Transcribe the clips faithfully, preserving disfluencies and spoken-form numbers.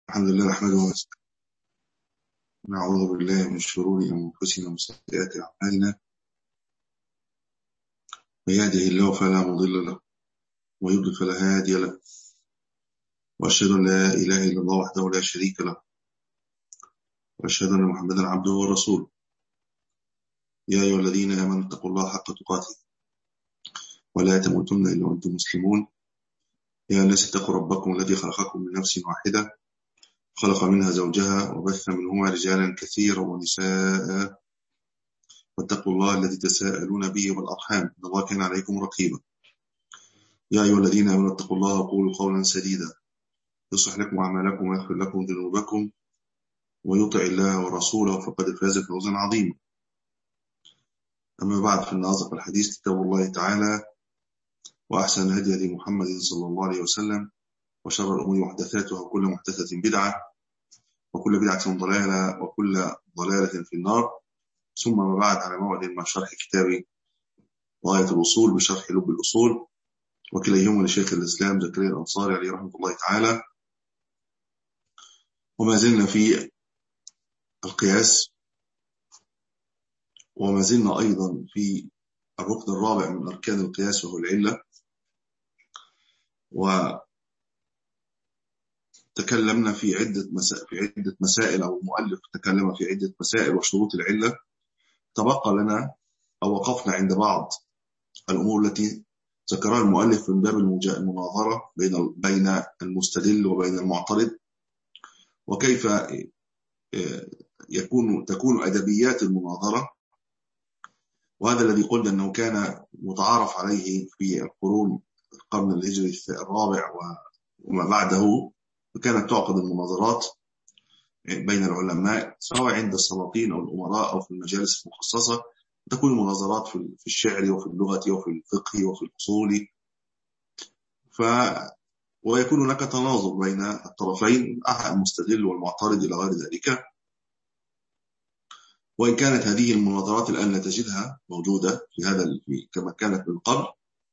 الحمد لله نحمده ونستعينه ونعوذ بالله من شرور أنفسنا ومن سيئات أعمالنا. من يهده الله فلا مضل له ومن يضلل فلا هادي له، وأشهد أن لا إله إلا الله وحده لا شريك له، وأشهد أن محمدا عبده ورسوله. يا أيها الذين آمنوا اتقوا الله حق تقاته ولا تموتن إلا وأنتم مسلمون. يا الناس اتقوا ربكم الذي خلقكم من نفس واحدة، خلق منها زوجها وبث منهما رجالا كثيرا ونساء، واتقوا الله الذي تساءلون به والأرحام إن الله كان عليكم رقيبا. يا أيها الذين آمنوا اتقوا الله وقولوا قولا سديدا يصلح لكم أعمالكم ويغفر لكم ذنوبكم، ويطع الله ورسوله فقد فاز فوزا عظيما. أما بعد، فإن أصدق الحديث كتاب الله تعالى، وأحسن الهدي هدي محمد صلى الله عليه وسلم، وشر الأمور محدثاتها وكل محدثة بدعة وكل بدعة ضلالة وكل ضلالة في النار. ثم ما بعد، على موعد مع شرح كتاب غاية الوصول بشرح لب الأصول، وكليهما لشيخ الإسلام زكريا الأنصاري عليه رحمة الله تعالى. وما زلنا في القياس، وما زلنا أيضا في الركن الرابع من أركان القياس وهو العلة. وتكلمنا في عدة مسائل في عدة مسائل أو المؤلف تكلم في عدة مسائل وشروط العلة. تبقى لنا أو وقفنا عند بعض الأمور التي ذكرها المؤلف من باب المناظرة بين بين المستدل وبين المعترض، وكيف يكون تكون أدبيات المناظرة. وهذا الذي قلنا أنه كان متعارف عليه في القرون القرن الهجري الرابع وما بعده، وكانت تعقد المناظرات بين العلماء سواء عند السلاطين أو الأمراء أو في المجالس المخصصة. تكون المناظرات في الشعر وفي اللغة وفي الفقه وفي الأصول، ف ويكون هناك تناظر بين الطرفين المستدل والمعترض إلى غير ذلك. وإن كانت هذه المناظرات الآن لا تجدها موجودة في هذا كما كانت من قبل،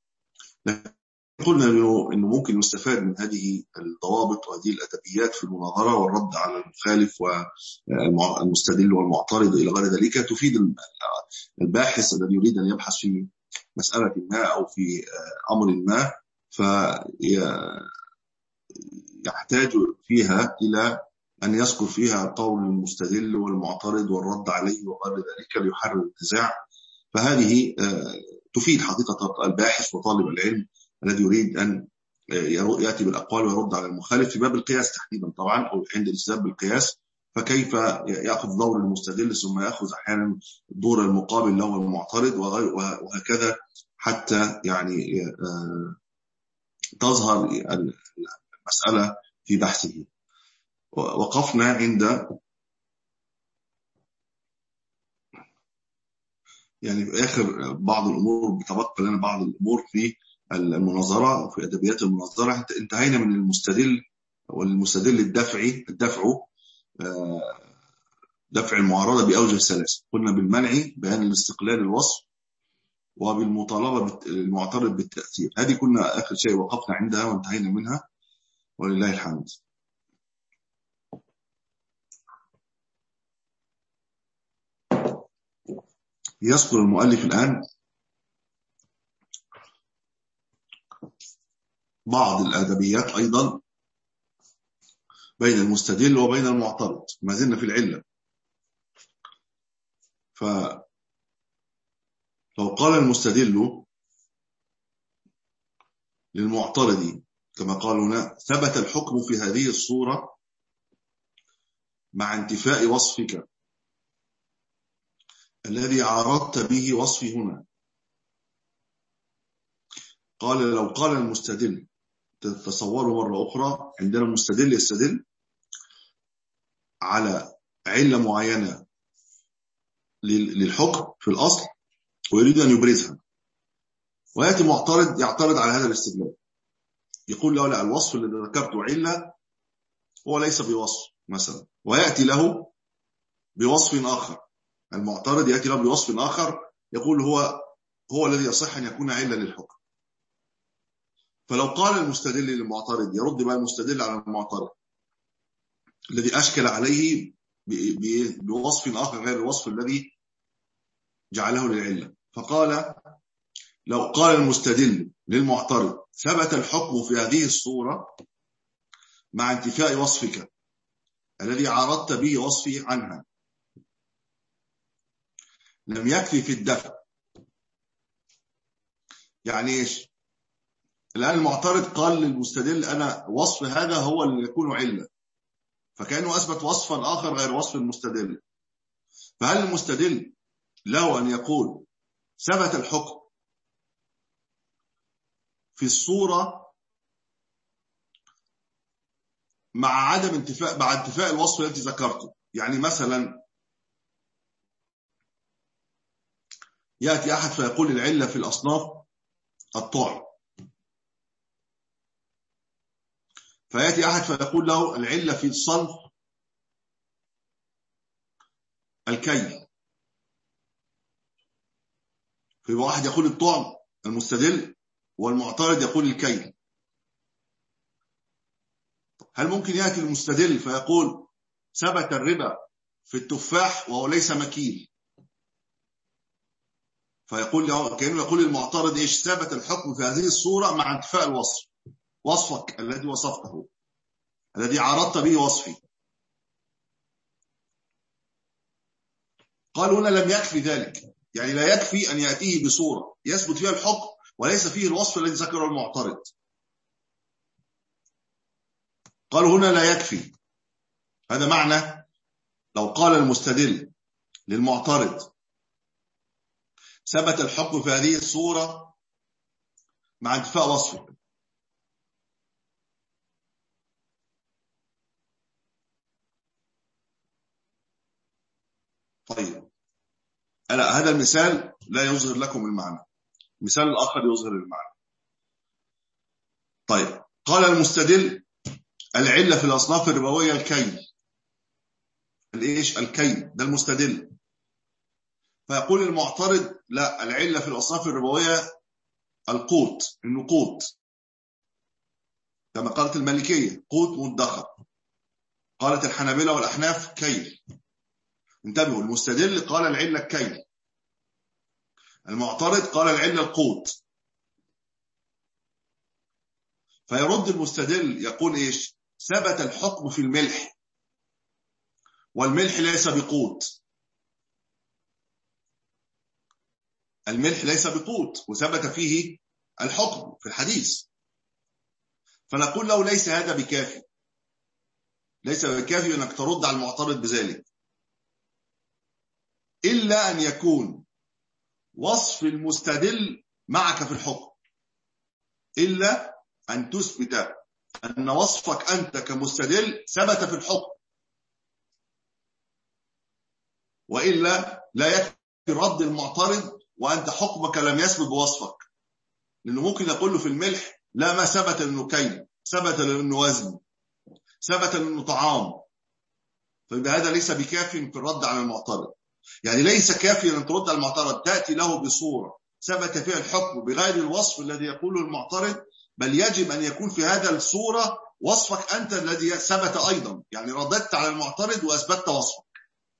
قلنا إنه ممكن يستفاد من هذه الضوابط وهذه الأدبيات في المناظرة والرد على المخالف والمستدل والمعترض إلى غير ذلك، تفيد الباحث الذي يريد أن يبحث في مسألة ما أو في أمر ما، فيحتاج فيها إلى أن يذكر فيها قول المستدل والمعترض والرد عليه وغير ذلك ليحرر النزاع. فهذه تفيد حقيقة الباحث وطالب العلم الذي يريد أن يأتي بالأقوال ويرد على المخالف في باب القياس تحديدا طبعا، أو عند الاستدلال بالقياس. فكيف يأخذ دور المستدل ثم يأخذ أحيانا دور المقابل له المعترض وهكذا، حتى يعني تظهر المسألة في بحثه. وقفنا عند يعني في آخر بعض الأمور، بتبقى لنا بعض الأمور في المناظرة في أدبيات المناظرة. انتهينا من المستدل والمستدل الدفعي الدفع دفع المعارضة بأوجه ثلاثة. قلنا بالمنع بيان الاستقلال الوصف، وبالمطالبة المعترض بالتأثير. هذه كنا آخر شيء وقفنا عندها وانتهينا منها ولله الحمد. يذكر المؤلف الآن بعض الأدبيات أيضا بين المستدل وبين المعترض، ما زلنا في العلة. فلو قال المستدل للمعترض كما قال هنا: ثبت الحكم في هذه الصورة مع انتفاء وصفك الذي عارضت به وصفي هنا. قال لو قال المستدل، تصوروا مرة أخرى، عندنا المستدل يستدل على علة معينة للحكم في الأصل ويريد أن يبرزها، ويأتي معترض يعترض على هذا الاستدلال، يقول له لا، الوصف الذي ذكرته علة هو ليس بوصف مثلا، ويأتي له بوصف آخر. المعترض يأتي له بوصف آخر يقول هو هو الذي يصح أن يكون علة للحكم. فلو قال المستدل للمعترض، يرد بقى المستدل على المعترض الذي أشكل عليه بوصف آخر غير الوصف الذي جعله للعلة. فقال لو قال المستدل للمعترض ثبت الحكم في هذه الصورة مع انتفاء وصفك الذي عارضت به وصفي عنها، لم يكفي في الدفع. يعني ايش؟ الآن المعترض قال للمستدل أنا وصف هذا هو اللي يكون علة، فكأنه أثبت وصفا آخر غير وصف المستدل. فهل المستدل له أن يقول ثبت الحكم في الصورة مع عدم انتفاء مع انتفاء الوصف التي ذكرته؟ يعني مثلا يأتي أحد فيقول العلة في الأصناف الطعم، فيأتي أحد فيقول له العلة في الصنف الكيل، فيبقى واحد يقول الطعم المستدل والمعترض يقول الكيل. هل ممكن يأتي المستدل فيقول ثبت الربا في التفاح وهو ليس مكيل، فيقول كأنه يقول المعترض إيش؟ ثبت الحكم في هذه الصورة مع انتفاء الوصف، وصفك الذي وصفته الذي عرضت به وصفي. قال هنا لم يكفي ذلك، يعني لا يكفي أن يأتيه بصورة يثبت فيها الحكم وليس فيه الوصف الذي ذكره المعترض. قالوا هنا لا يكفي. هذا معنى لو قال المستدل للمعترض ثبت الحكم في هذه الصورة مع انتفاء وصفه، طيب أنا هذا المثال لا يظهر لكم المعنى، المثال الآخر يظهر المعنى. طيب قال المستدل العلة في الأصناف الربوية الكيل، الإيش؟ الكيل، ده المستدل. فيقول المعترض لا، العلة في الأصناف الربوية القوت، النقود، كما قالت المالكية قوت مدخر، قالت الحنابلة والأحناف كيل. انتبهوا، المستدل قال العلة الكيل، المعترض قال العلة القوت. فيرد المستدل يقول إيش؟ ثبت الحكم في الملح والملح ليس بقوت، الملح ليس بقوت وثبت فيه الحكم في الحديث. فنقول له ليس هذا بكافي، ليس بكافي أنك ترد على المعترض بذلك، إلا أن يكون وصف المستدل معك في الحكم، إلا أن تثبت أن وصفك أنت كمستدل ثبت في الحكم، وإلا لا يكفي رد المعترض وأنت حكمك لم يثبت بوصفك. لأنه ممكن يقول له في الملح لا، ما ثبت لأنه كيل، ثبت لأنه وزن، ثبت لأنه طعام، فإذا هذا ليس بكافي في الرد على المعترض. يعني ليس كافيا أن ترد على المعترض تأتي له بصورة ثبت فيها الحكم بغير الوصف الذي يقوله المعترض، بل يجب أن يكون في هذا الصورة وصفك أنت الذي ثبت أيضا، يعني رددت على المعترض وأثبتت وصفك.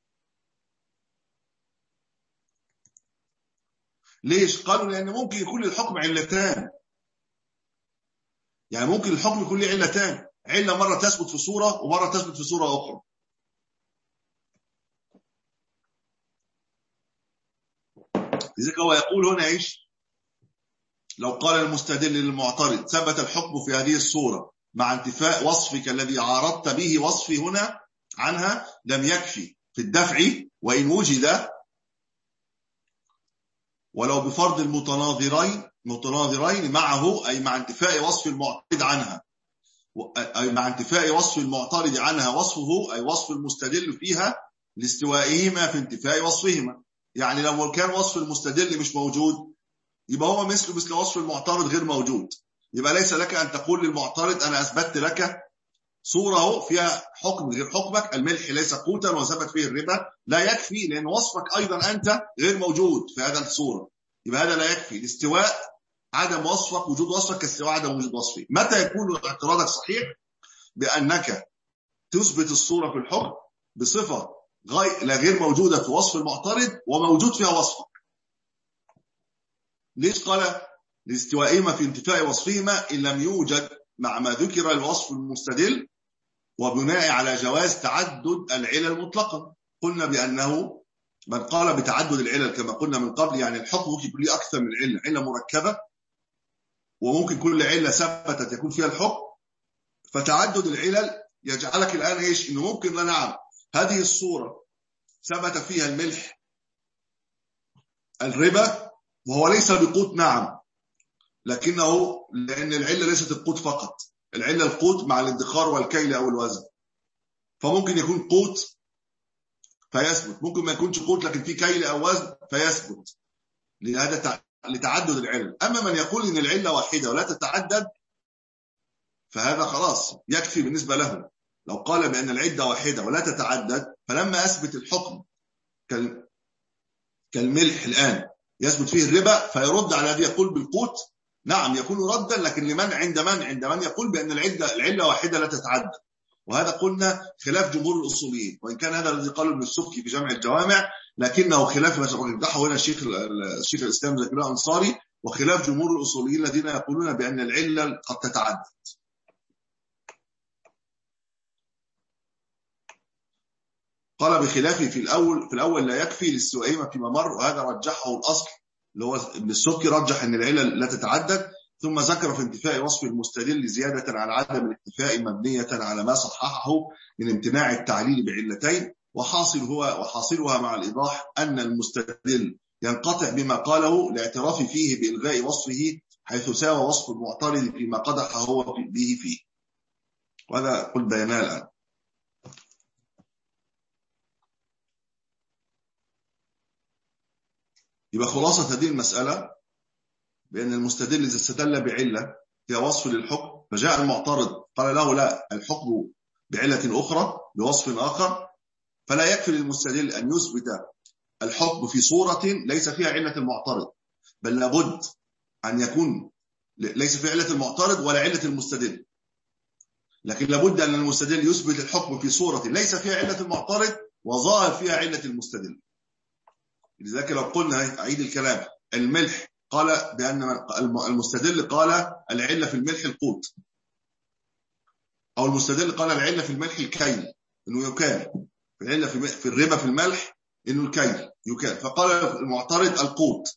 ليش؟ قالوا لأن ممكن يكون الحكم علتان، يعني ممكن الحكم يكون له علتان، علة مرة تثبت في صورة ومرة تثبت في صورة أخرى. لذلك هو يقول هنا إيش؟ لو قال المستدل للمعترض ثبت الحكم في هذه الصورة مع انتفاء وصفك الذي عارضت به وصفي هنا عنها، لم يكفي في الدفع وإن وجد ولو بفرض المتناظرين متناظرين معه، أي مع انتفاء وصف المعترض عنها، أي مع انتفاء وصف المعترض عنها وصفه، أي وصف المستدل فيها لاستوائهما في انتفاء وصفهما. يعني لو كان وصف المستدل مش موجود يبقى هو مثل مثل وصف المعترض غير موجود، يبقى ليس لك أن تقول للمعترض أنا أثبتت لك صورة فيها حكم غير حكمك، الملح ليس قوتا وثبت فيه الربا، لا يكفي لأن وصفك أيضا أنت غير موجود في هذا الصورة، يبقى هذا لا يكفي. الاستواء عدم وصفك، وجود وصفك كاستواء عدم وجود وصفي. متى يكون اعتراضك صحيح؟ بأنك تثبت الصورة في الحكم بصفة غير موجودة في وصف المعترض وموجود فيها وصفك. ليش قال لاستوائهما في انتفاء وصفهما إن لم يوجد مع ما ذكر الوصف المستدل، وبناء على جواز تعدد العلل مطلقا. قلنا بأنه من قال بتعدد العلل كما قلنا من قبل، يعني الحكم ممكن يكون له أكثر من علة، علة مركبة، وممكن كل علة ثبتت يكون فيها الحكم. فتعدد العلل يجعلك الآن إيش؟ إنه ممكن لا نعم هذه الصورة ثبت فيها الملح الربا وهو ليس بقوت، نعم، لكنه لأن العلة ليست القوت فقط، العلة القوت مع الادخار والكيل أو الوزن، فممكن يكون قوت فيثبت، ممكن ما يكونش قوت لكن في كيل أو وزن فيثبت، لهذا لتعدد العلل. أما من يقول إن العلة واحدة ولا تتعدد فهذا خلاص يكفي بالنسبة له. لو قال بأن العدة واحدة ولا تتعدد، فلما أثبت الحكم كالملح الآن يثبت فيه الربا فيرد على هذه يقول بالقوت، نعم يكون ردا، لكن لمن عند من عند من يقول بأن العدة العلة واحدة لا تتعدد. وهذا قلنا خلاف جمهور الأصوليين، وإن كان هذا الذي قاله ابن السبكي في جامع الجوامع، لكنه خلاف ما رجحه هنا الشيخ الشيخ الإسلام زكريا الأنصاري، وخلاف جمهور الأصوليين الذين يقولون بأن العلة قد تتعدد. قال بخلافه في الأول في الأول لا يكفي للسوائمة فيما مر، وهذا رجحه الأصل اللي هو ابن السبكي، رجح أن العلة لا تتعدد، ثم ذكر في انتفاء وصف المستدل زيادة على عدم الاكتفاء مبنية على ما صححه من امتناع التعليل بعلتين، وحاصل هو وحاصلها مع الإيضاح أن المستدل ينقطع بما قاله لاعتراف فيه بإلغاء وصفه، حيث ساوى وصف المعترض فيما قدح هو به فيه. وهذا قل بياناه الآن. يبقى خلاصة هذه المسألة بأن المستدل إذا استدل بعلة هي وصف للحكم، فجاء المعترض قال له لا، الحكم بعلة أخرى بوصف آخر، فلا يكفي للمستدل أن يثبت الحكم في صورة ليس فيها علة المعترض، بل لابد أن يكون ليس في علة المعترض ولا علة المستدل، لكن لابد أن المستدل يثبت الحكم في صورة ليس فيها علة المعترض وظاهر فيها علة المستدل. لذلك لو قلنا أعيد الكلام، الملح قال بأن المستدل قال العلة في الملح القوت، أو المستدل قال العلة في الملح الكيل إنه يكال، العلة في الربا في الملح إنه الكيل يكال، فقال المعترض القوت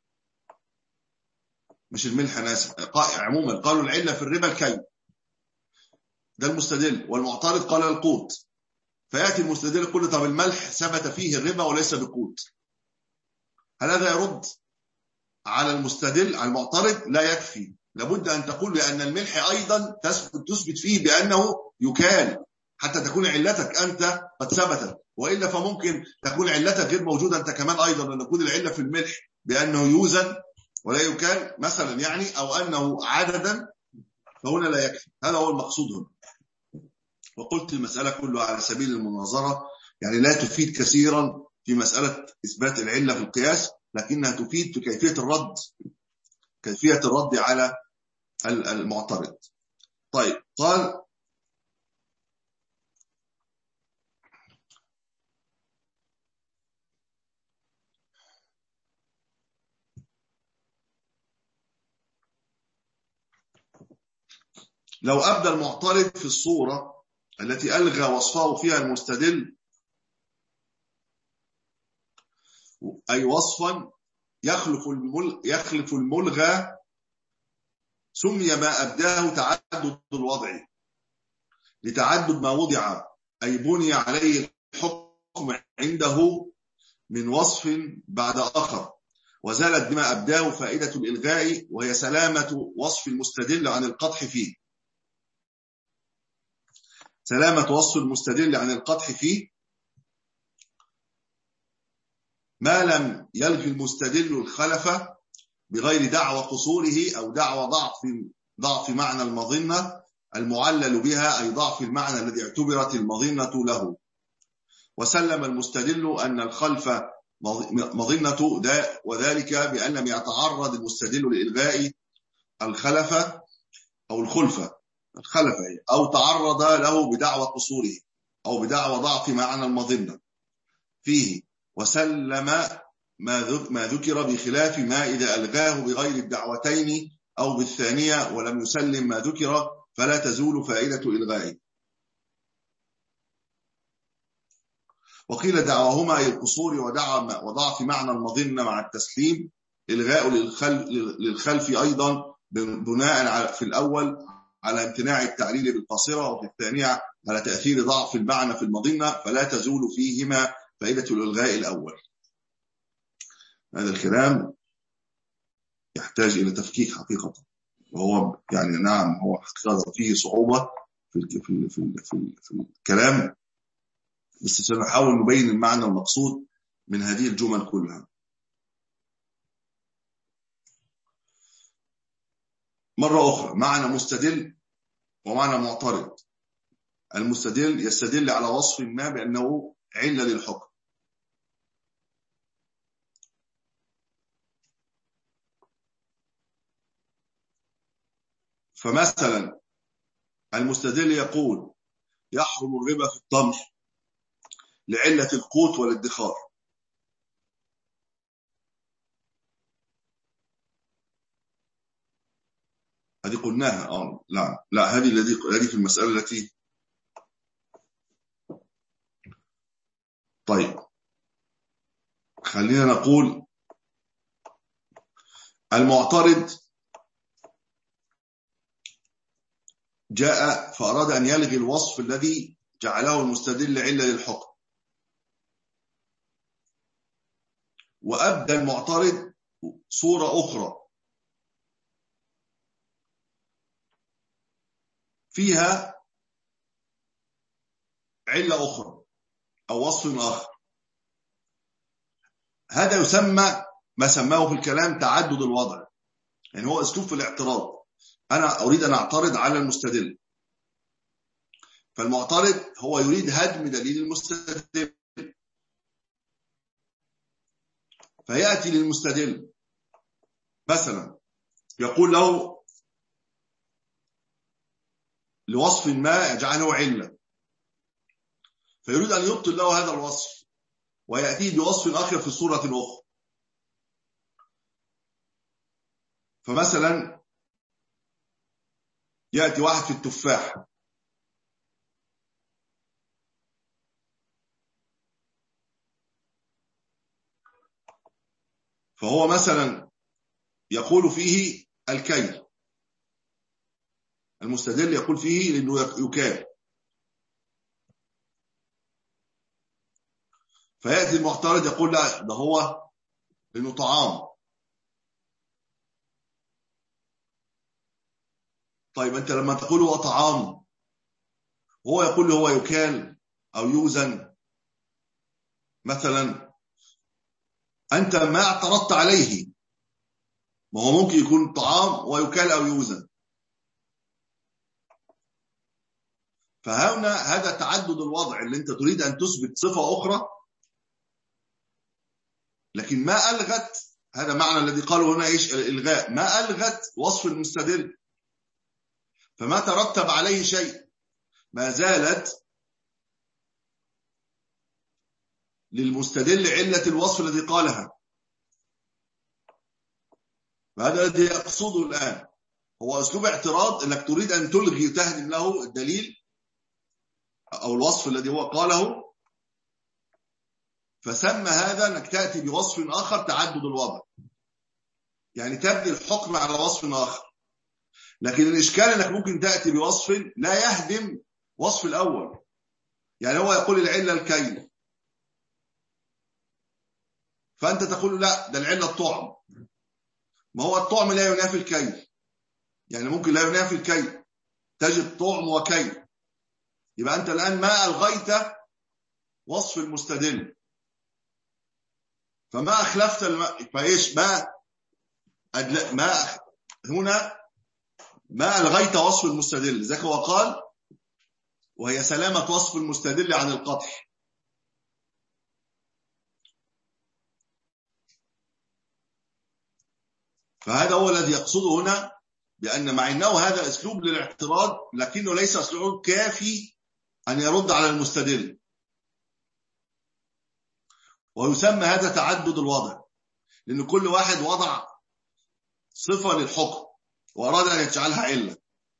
مش الملح، ناس عموما قالوا العلة في الربا الكيل، ده المستدل، والمعترض قال القوت. فيأتي المستدل يقول طب الملح ثبت فيه الربا وليس بقوت، هل هذا يرد على المستدل على المعترض؟ لا يكفي، لابد أن تقول بأن الملح أيضا تثبت فيه بأنه يكال حتى تكون علتك أنت قد ثبتت، وإلا فممكن تكون علتك غير موجودة أنت كمان أيضا، أن تكون العلة في الملح بأنه يوزن ولا يكال مثلا يعني، أو أنه عددا، فهنا لا يكفي. هذا هو المقصود هنا. وقلت المسألة كلها على سبيل المناظرة، يعني لا تفيد كثيرا في مسألة إثبات العلة في القياس، لكنها تفيد في كيفية الرد كيفية الرد على المعترض. طيب قال لو أبدى المعترض في الصورة التي ألغى وصفه فيها المستدل أي وصفا يخلف يخلف الملغى، سمي ما أبداه تعدد الوضع، لتعدد ما وضع أي بني عليه الحكم عنده من وصف بعد آخر، وزالت بما أبداه فائدة الإلغاء، وهي سلامة وصف المستدل عن القدح فيه. سلامة وصف المستدل عن القدح فيه ما لم يلغي المستدل الخلف بغير دعوى قصوره أو دعوى ضعف ضعف معنى المظنة المعلل بها، أي ضعف المعنى الذي اعتبرت المظنة له. وسلم المستدل أن الخلف مظنة، وذلك بأن لم يتعرض المستدل لإلغاء الخلف أو الخلفة، الخلف أو تعرض له بدعوى قصوره أو بدعوى ضعف معنى المظنة فيه وسلم ما ذكر بخلاف ما إذا ألغاه بغير الدعوتين أو بالثانية ولم يسلم ما ذكر فلا تزول فائدة إلغائه. وقيل دعواهما أي القصور ودعوى وضعف معنى المظنة مع التسليم إلغاء للخلف أيضا بناء في الأول على امتناع التعليل بالقاصرة وفي الثانية على تأثير ضعف المعنى في المظنة فلا تزول فيهما فائدة الإلغاء الأول. هذا الكلام يحتاج إلى تفكيك حقيقة، وهو يعني نعم هو حقيقة فيه صعوبة في في في في, في الكلام، بس سنحاول نبين المعنى المقصود من هذه الجمل كلها. مرة أخرى معنى مستدل ومعنى معترض. المستدل يستدل على وصف ما بأنه علة للحكم، فمثلا المستدل يقول يحرم الربا في التمر لعلة القوت والادخار. هذه قلناها اه لا لا هذه الذي هذه في المسألة التي طيب خلينا نقول المعترض جاء فأراد أن يلغي الوصف الذي جعله المستدل علة للحكم، وأبدى المعترض صورة أخرى فيها علة أخرى أو وصف آخر. هذا يسمى ما سماه في الكلام تعدد الوضع، يعني هو أسلوب في الاعتراض. أنا أريد أن أعترض على المستدل، فالمعترض هو يريد هدم دليل المستدل، فيأتي للمستدل مثلا يقول له لوصف ما يجعله علة، فيريد أن يبطل له هذا الوصف ويأتيه بوصف آخر في صورة أخرى. فمثلا يأتي واحد في التفاح فهو مثلا يقول فيه الكيل، المستدل يقول فيه لأنه يكال، فيأتي المعترض يقول لا ده هو لأنه طعام. طيب أنت لما تقول هو طعام وهو يقول هو يكال أو يوزن مثلا، أنت ما اعترضت عليه، ما هو ممكن يكون طعام ويكال أو يوزن. فهنا هذا تعدد الوضع اللي أنت تريد أن تثبت صفة أخرى لكن ما ألغت، هذا معنى الذي قالوا هنا إيش الإلغاء، ما ألغت وصف المستدل فما ترتب عليه شيء، ما زالت للمستدل علة الوصف الذي قالها. فهذا الذي يقصده الآن هو أسلوب اعتراض أنك تريد أن تلغي وتهدم له الدليل أو الوصف الذي هو قاله، فسمى هذا أنك تأتي بوصف آخر تعدد الوضع، يعني تبني الحكم على وصف آخر. لكن الإشكال أنك ممكن تأتي بوصف لا يهدم وصف الأول، يعني هو يقول العلة الكيل فأنت تقول لا ده العلة الطعم، ما هو الطعم لا ينافي الكيل، يعني ممكن لا ينافي الكيل تجد طعم وكيل، يبقى أنت الآن ما ألغيت وصف المستدل فما أخلفت الم... فإيش ما أدل... ما هنا ما ألغيت وصف المستدل، ذاك هو قال وهي سلامة وصف المستدل عن القطع. فهذا هو الذي يقصده هنا بأن مع أنه هذا أسلوب للاعتراض لكنه ليس أسلوب كافي أن يرد على المستدل، ويسمى هذا تعدد الوضع، لأن كل واحد وضع صفة للحكم وأراد أن يجعلها علة،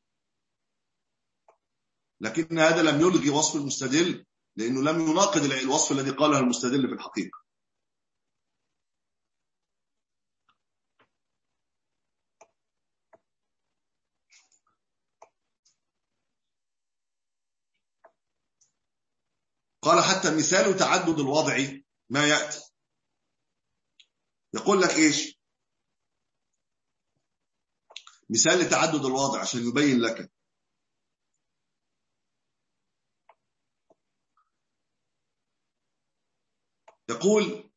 لكن هذا لم يلغي وصف المستدل لأنه لم يناقض الوصف الذي قاله المستدل في الحقيقة. قال حتى مثال تعدد الوضع ما يأتي، يقول لك إيش مثال لتعدد الوضع عشان يبين لك. يقول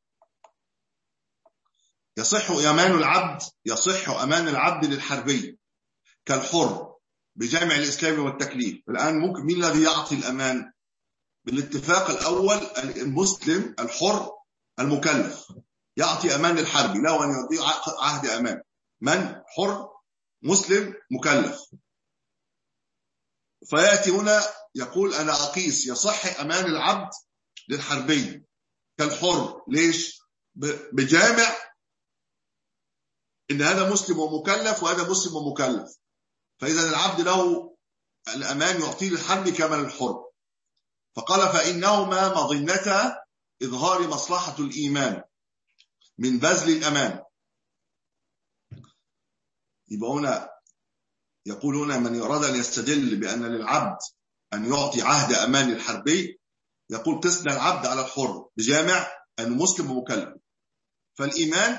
يصح أمان العبد يصح أمان العبد للحربي كالحر بجامع الإسلام والتكليف. الآن ممكن مين الذي يعطي الأمان؟ بالاتفاق الأول المسلم الحر المكلف يعطي أمان للحربي، له أن يعطي عهد أمان. من؟ حر مسلم مكلف. فيأتي هنا يقول أنا أقيس يصح أمان العبد للحربي كالحر. ليش؟ بجامع إن هذا مسلم ومكلف وهذا مسلم ومكلف، فإذا العبد له الأمان يعطيه للحربي كما للحر. فقال فإنهما مظنة إظهار مصلحة الإيمان من بذل الأمان. يبقى هنا يقول هنا من أراد أن يستدل بأن للعبد أن يعطي عهد أمان للحربي يقول قسنا العبد على الحر بجامع أنه مسلم ومكلف، فالإيمان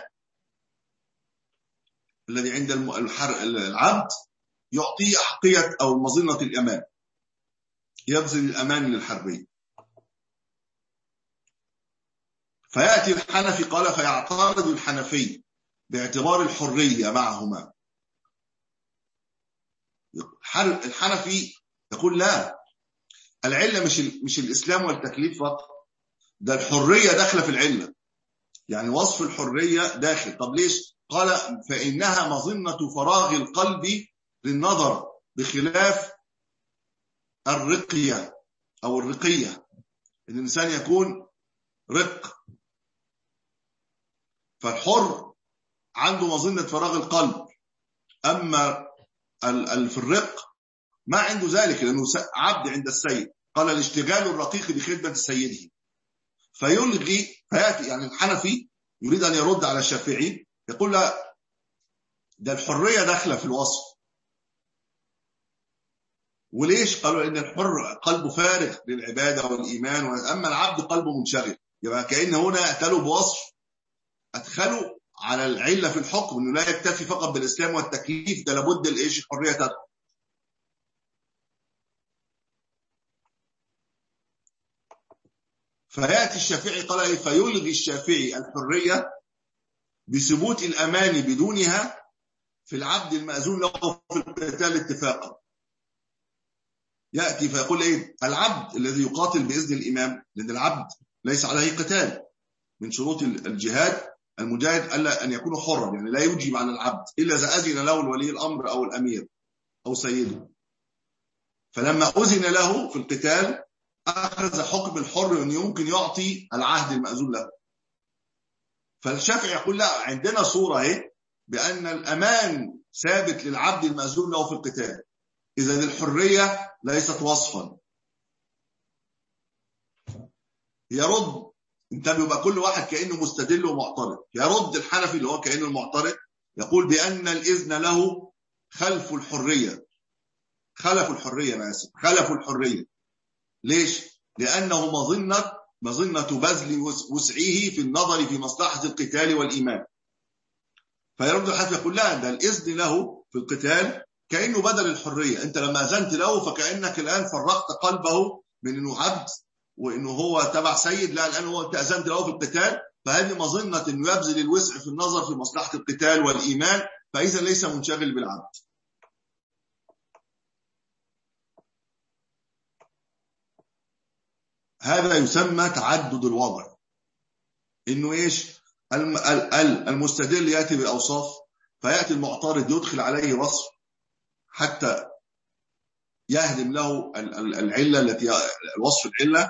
الذي عند العبد يعطيه أحقية أو مظنة الأمان، يبذل الأمان للحربي. فيأتي الحنفي قال فيعترض الحنفي باعتبار الحرية معهما. الحنفي يقول لا، العلة مش مش الإسلام والتكليف فقط، ده الحرية داخلة في العلة، يعني وصف الحرية داخل. طب ليش؟ قال فإنها مظنة فراغ القلب للنظر بخلاف الرقية أو الرقية، إن الإنسان يكون رق. فالحر عنده مظنة فراغ القلب، أما في الرق ما عنده ذلك لأنه عبد عند السيد. قال الاشتغال الرقيق بخدمة سيده. فيلغي فيأتي يعني الحنفي يريد أن يرد على الشافعي يقول لا، ده الحرية داخلة في الوصف. وليش؟ قالوا إن الحر قلبه فارغ للعبادة والإيمان، أما العبد قلبه منشغل. يبقى كأن هنا أتلوا بوصف أدخلوا على العلة في الحكم إنه لا يكتفي فقط بالإسلام والتكليف، ده لابد الإيش الحرية تدخل. فيأتي الشافعي قال إيه؟ فيلغي الشافعي الحرية بثبوت الأمان بدونها في العبد المأذون له في القتال اتفاقا. يأتي فيقول إيه؟ العبد الذي يقاتل بإذن الإمام، لأن العبد ليس عليه قتال، من شروط الجهاد المجاهد ألا أن يكون حرا، يعني لا يجب على العبد إلا إذا أذن له الولي الأمر أو الأمير أو سيده. فلما أذن له في القتال أخذ حكم الحر أن يمكن يعطي العهد المأذون له. فالشافعي يقول لا، عندنا صورة اهي بأن الأمان ثابت للعبد المأذون له في القتال، إذا الحرية ليست وصفا. يرد انت بيبقى كل واحد كأنه مستدل ومعترض. يرد الحنفي اللي هو كأنه المعترض يقول بأن الإذن له خلف الحرية خلف الحرية أنا آسف خلف الحرية. ليش؟ لأنه مظنة مظنة بذل وسعه في النظر في مصلحة القتال والإيمان. فيرد الحنفي يقول لا، ده الإذن له في القتال كأنه بدل الحرية. أنت لما أذنت له فكأنك الآن فرقت قلبه من أنه عبد وأنه هو تبع سيد، لا، الآن هو أنت أذنت له في القتال، فهذه مظنة أنه يبذل الوسع في النظر في مصلحة القتال والإيمان، فإذا ليس منشغل بالعبد. هذا يسمى تعدد الوضع. إنه إيش؟ المستدل يأتي بالأوصاف، فيأتي المعترض يدخل عليه وصف حتى يهدم له العلة التي الوصف العلة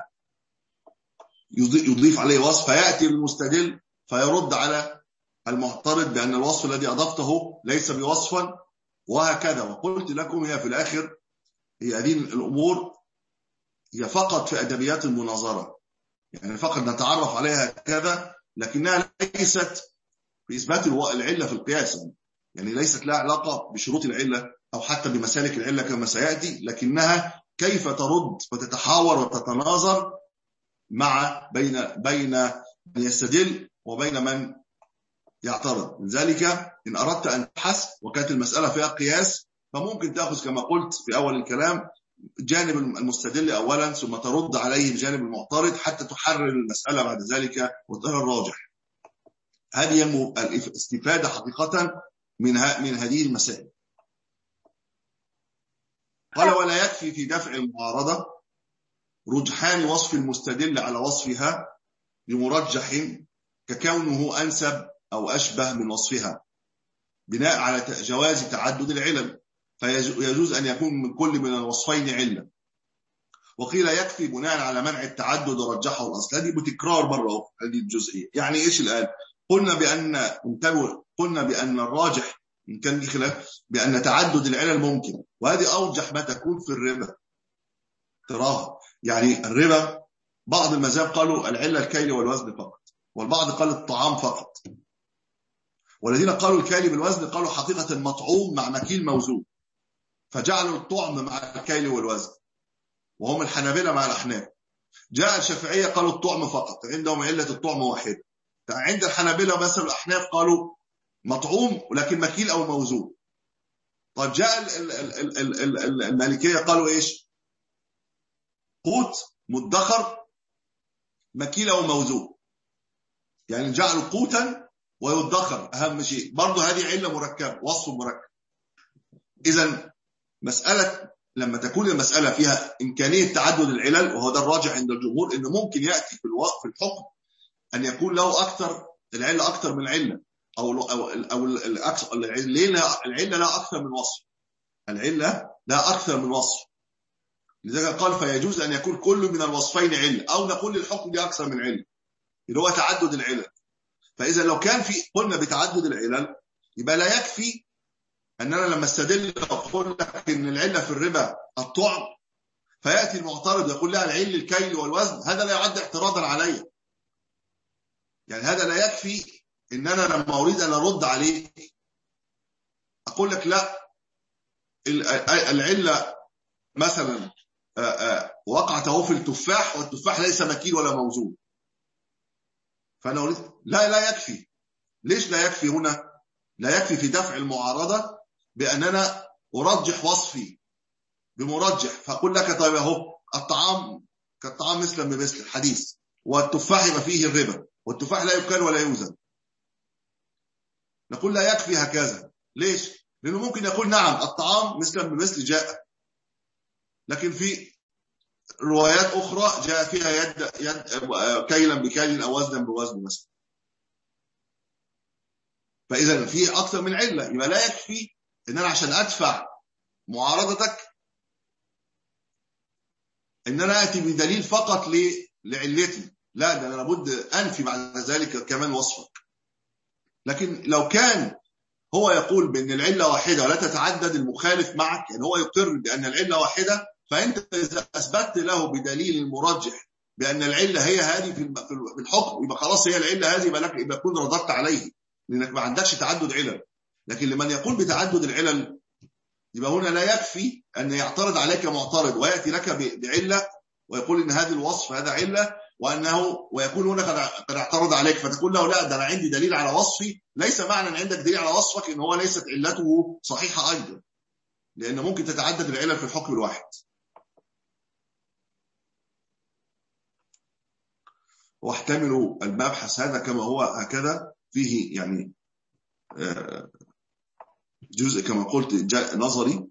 يضيف عليه وصف، فيأتي المستدل فيرد على المعترض بأن الوصف الذي أضفته ليس بوصفا، وهكذا. وقلت لكم هي في الآخر هي هذه الأمور هي فقط في أدبيات المناظرة، يعني فقط نتعرف عليها كذا، لكنها ليست في إثبات العلة في القياس، يعني ليست لها علاقة بشروط العلة أو حتى بمسالك العلة كما سيأتي، لكنها كيف ترد وتتحاور وتتناظر مع بين بين من يستدل وبين من يعترض. لذلك إن أردت أن تبحث وكانت المسألة فيها قياس، فممكن تأخذ كما قلت في أول الكلام جانب المستدل أولا، ثم ترد عليه الجانب المعترض حتى تحرر المسألة بعد ذلك وترى الراجح. هذه الاستفادة حقيقة من من هذه المسائل. قال ولا يكفي في دفع المعارضة رجحان وصف المستدل على وصفها بمرجح ككونه أنسب أو أشبه من وصفها بناء على جواز تعدد العلل، فيجوز أن يكون من كل من الوصفين علة. وقيل يكفي بناء على منع التعدد ورجحه الأصل. هذه بتكرار مرة هذه الجزئية. يعني إيش الآن؟ قلنا بأن انتبهوا قلنا بأن الراجح إن كان في خلاف بأن تعدد العلل ممكن، وهذه أوجح ما تكون في الربا تراها. يعني الربا بعض المذاهب قالوا العلة الكيل والوزن فقط، والبعض قال الطعام فقط، والذين قالوا الكيل بالوزن قالوا حقيقة المطعوم مع مكيل موزون، فجعلوا الطعم مع الكيل والوزن، وهم الحنابلة مع الأحناف. جاء الشافعية قالوا الطعم فقط، عندهم علة الطعم واحد. عند الحنابلة مثلا الأحناف قالوا مطعوم ولكن مكيل أو موزون. طيب جاء المالكية قالوا إيش؟ قوت مدخر مكيل أو موزون، يعني جعلوا قوتا ويدخر أهم شيء، برضو هذه علة مركبة، وصف مركب. إذن مسألة لما تكون المسألة فيها إمكانية تعدد العلل، وهو ده الراجح عند الجمهور، إنه ممكن يأتي في الوقف في الحكم أن يكون له أكثر العلة أكثر من علة، أو أو أو الأكثر العلة العلة لا أكثر من وصف، العلة لا أكثر من وصف. لذلك قال فيجوز أن يكون كل من الوصفين علة، أو نقول للحكم دي أكثر من علة اللي هو تعدد العلل. فإذا لو كان في قلنا بتعدد العلل يبقى لا يكفي أننا لما استدل أقول لك إن العلة في الربا الطعم، فيأتي المعترض يقول لها العلة الكيل والوزن، هذا لا يعد اعتراضا علي. يعني هذا لا يكفي إن أنا لما أريد أن أرد عليه أقول لك لا العلة مثلا وقعت اهو في التفاح، والتفاح ليس مكيل ولا موزون، فأنا أريد لا لا يكفي. ليش لا يكفي هنا؟ لا يكفي في دفع المعارضة بأننا أرجح وصفي بمرجح، فأقول لك طيب اهو الطعام كالطعام مثلا بمثل الحديث، والتفاح يبقى فيه الربا، والتفاح لا يكال ولا يوزن. نقول لا يكفي هكذا. ليش؟ لأنه ممكن يقول نعم الطعام مثلا بمثل جاء، لكن في روايات أخرى جاء فيها يد, يد كيلا بكيل أو وزنا بوزن مثلا. فإذا في أكثر من علة، يبقى لا يكفي إن أنا عشان أدفع معارضتك إن أنا أتي بدليل فقط لعلتي، لا ده أنا لابد أنفي بعد ذلك كمان وصفك. لكن لو كان هو يقول بأن العلة واحدة ولا تتعدد المخالف معك، يعني هو يقر بأن العلة واحدة، فأنت إذا أثبتت له بدليل المرجح بأن العلة هي هذه في الحكم، يبقى خلاص هي العلة هذه، يبقى لك يبقى يكون رددت عليه، لأنك ما عندكش تعدد علل. لكن لمن يقول بتعدد العلل يبقى هنا لا يكفي أن يعترض عليك معترض ويأتي لك بعلة ويقول إن هذه الوصف هذا علة، وأنه ويكون هنا قد اعترض عليك، فتقول له لا ده أنا عندي دليل على وصفي. ليس معنى أن عندك دليل على وصفك إن هو ليست علته صحيحة أيضا، لأن ممكن تتعدد العلل في الحكم الواحد. واحتملوا المبحث هذا كما هو هكذا، فيه يعني جزء كما قلت نظري،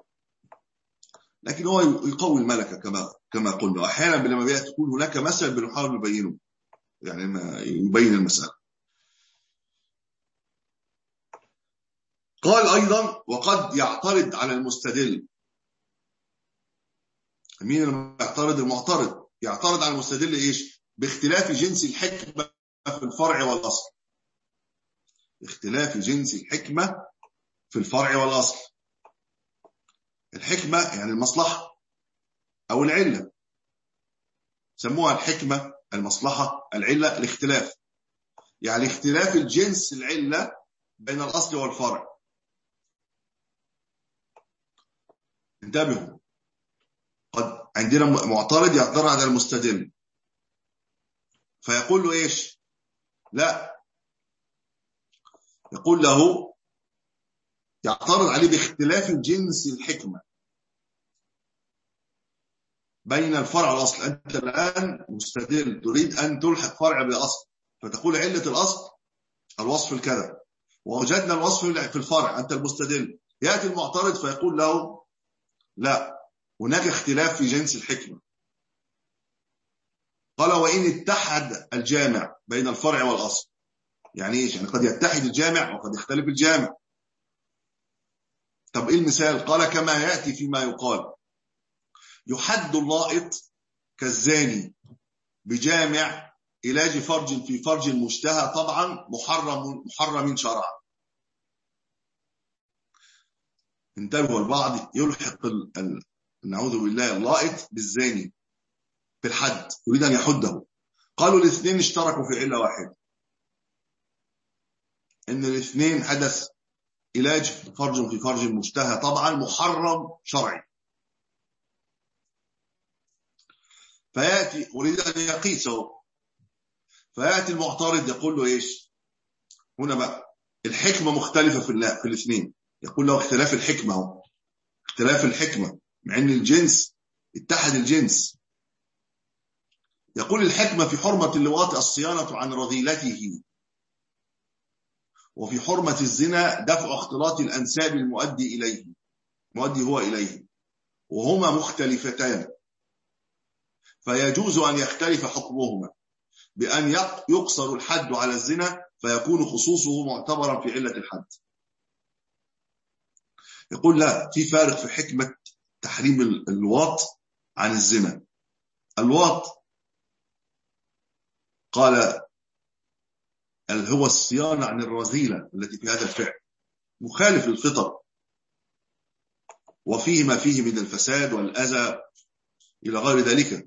لكن هو يقوي الملكة كما كما قلنا. أحيانا لما تكون هناك مسألة بنحاول نبينه، يعني ما يبين المسألة. قال أيضا وقد يعترض على المستدل. مين اللي يعترض؟ المعترض يعترض على المستدل إيش؟ باختلاف جنس الحكمة في الفرع والأصل. اختلاف جنس الحكمة في الفرع والأصل. الحكمة يعني المصلحة أو العلة، سموها الحكمة، المصلحة، العلة، الاختلاف. يعني اختلاف الجنس العلة بين الأصل والفرع. انتبهوا، قد عندنا معترض يعترض على المستدل فيقول له إيش؟ لا، يقول له يعترض عليه باختلاف جنس الحكمة بين الفرع والأصل. أنت الآن مستدل تريد أن تلحق فرع بأصل، فتقول علة الأصل الوصف الكذا، ووجدنا الوصف في الفرع، أنت المستدل. يأتي المعترض فيقول له لا، هناك اختلاف في جنس الحكمة. قال وإن اتحد الجامع بين الفرع والأصل. يعني إيش؟ يعني قد يتحد الجامع وقد يختلف الجامع. طب إيه المثال؟ قال كما يأتي فيما يقال يحد اللائط كالزاني بجامع علاج فرج في فرج مشتهى طبعا محرم محرم شرعا. انتبهوا، البعض يلحق ال... ال... نعوذ بالله اللائط بالزاني في الحد، يريد أن يحده. قالوا الاثنين اشتركوا في علة واحدة، ان الاثنين حدث علاج فرج في فرج مشتهى طبعا محرم شرعي. فيأتي أريد أن يقيسه، فيأتي المعترض يقول له إيش؟ هنا بقى الحكمة مختلفة في في الاثنين. يقول له اختلاف الحكمة هو اختلاف الحكمة مع أن الجنس اتحد الجنس. يقول الحكمة في حرمة اللواط الصيانة عن رذيلته، وفي حرمة الزنا دفع اختلاط الأنساب المؤدي إليه مؤدي هو إليه، وهما مختلفتان، فيجوز أن يختلف حكمهما بأن يقصر الحد على الزنا فيكون خصوصه معتبرا في علة الحد. يقول لا، في فارق في حكمة تحريم اللواط عن الزنا. اللواط قال هو الصيانة عن الرذيلة التي في هذا الفعل، مخالف للفطر، وفيه ما فيه من الفساد والأذى إلى غير ذلك،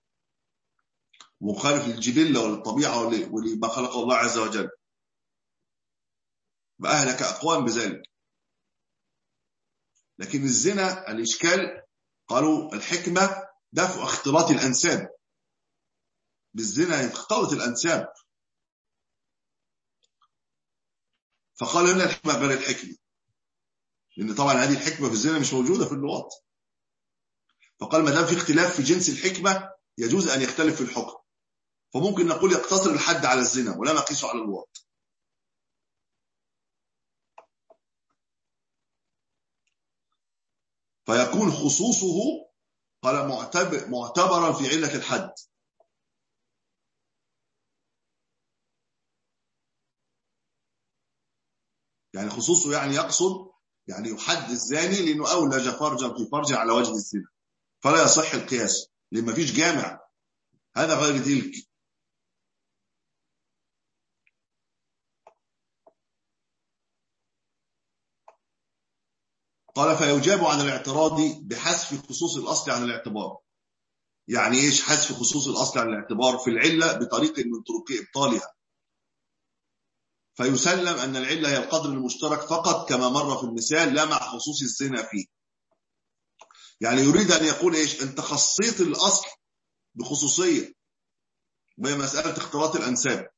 مخالف للجبلة وللطبيعة ولما خلق الله عز وجل، فأهلك أقوام بذلك. لكن الزنا الإشكال قالوا الحكمة دفع اختلاط الأنساب، بالزنا يختلط الأنساب، فقال هنا الحكمة غير الحكمة، لأن طبعا هذه الحكمة في الزنا مش موجودة في اللواط. فقال ما دام في اختلاف في جنس الحكمة يجوز أن يختلف في الحكم، فممكن نقول يقتصر الحد على الزنا ولا نقيسه على اللواط. فيكون خصوصه قال معتبر معتبرا في علة الحد. يعني خصوصه يعني يقصد يعني يحد الزاني لأنه أولج فرجا في فرج على وجه الزنا، فلا يصح القياس لأن ما فيش جامع، هذا غير تلك. قال فيجاب عن الاعتراض بحذف خصوص الأصل عن الاعتبار. يعني إيش حذف خصوص الأصل عن الاعتبار؟ في العلة بطريق من طرق إبطالها، فيسلم أن العلة هي القدر المشترك فقط كما مر في المثال، لا مع خصوص الزنا فيه. يعني يريد أن يقول إيش؟ أنت خصيت الأصل بخصوصية وهي مسألة اختلاط الأنساب،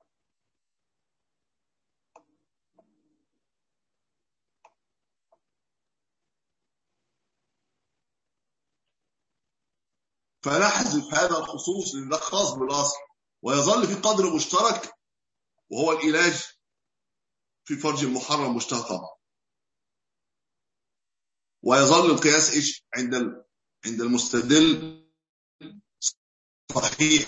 فنحذف هذا الخصوص لأن ده خاص بالأصل، ويظل في قدر مشترك وهو العلاج في فرج المحرم مشتهى طبعا. ويظل القياس إيش عند عند المستدل صحيح.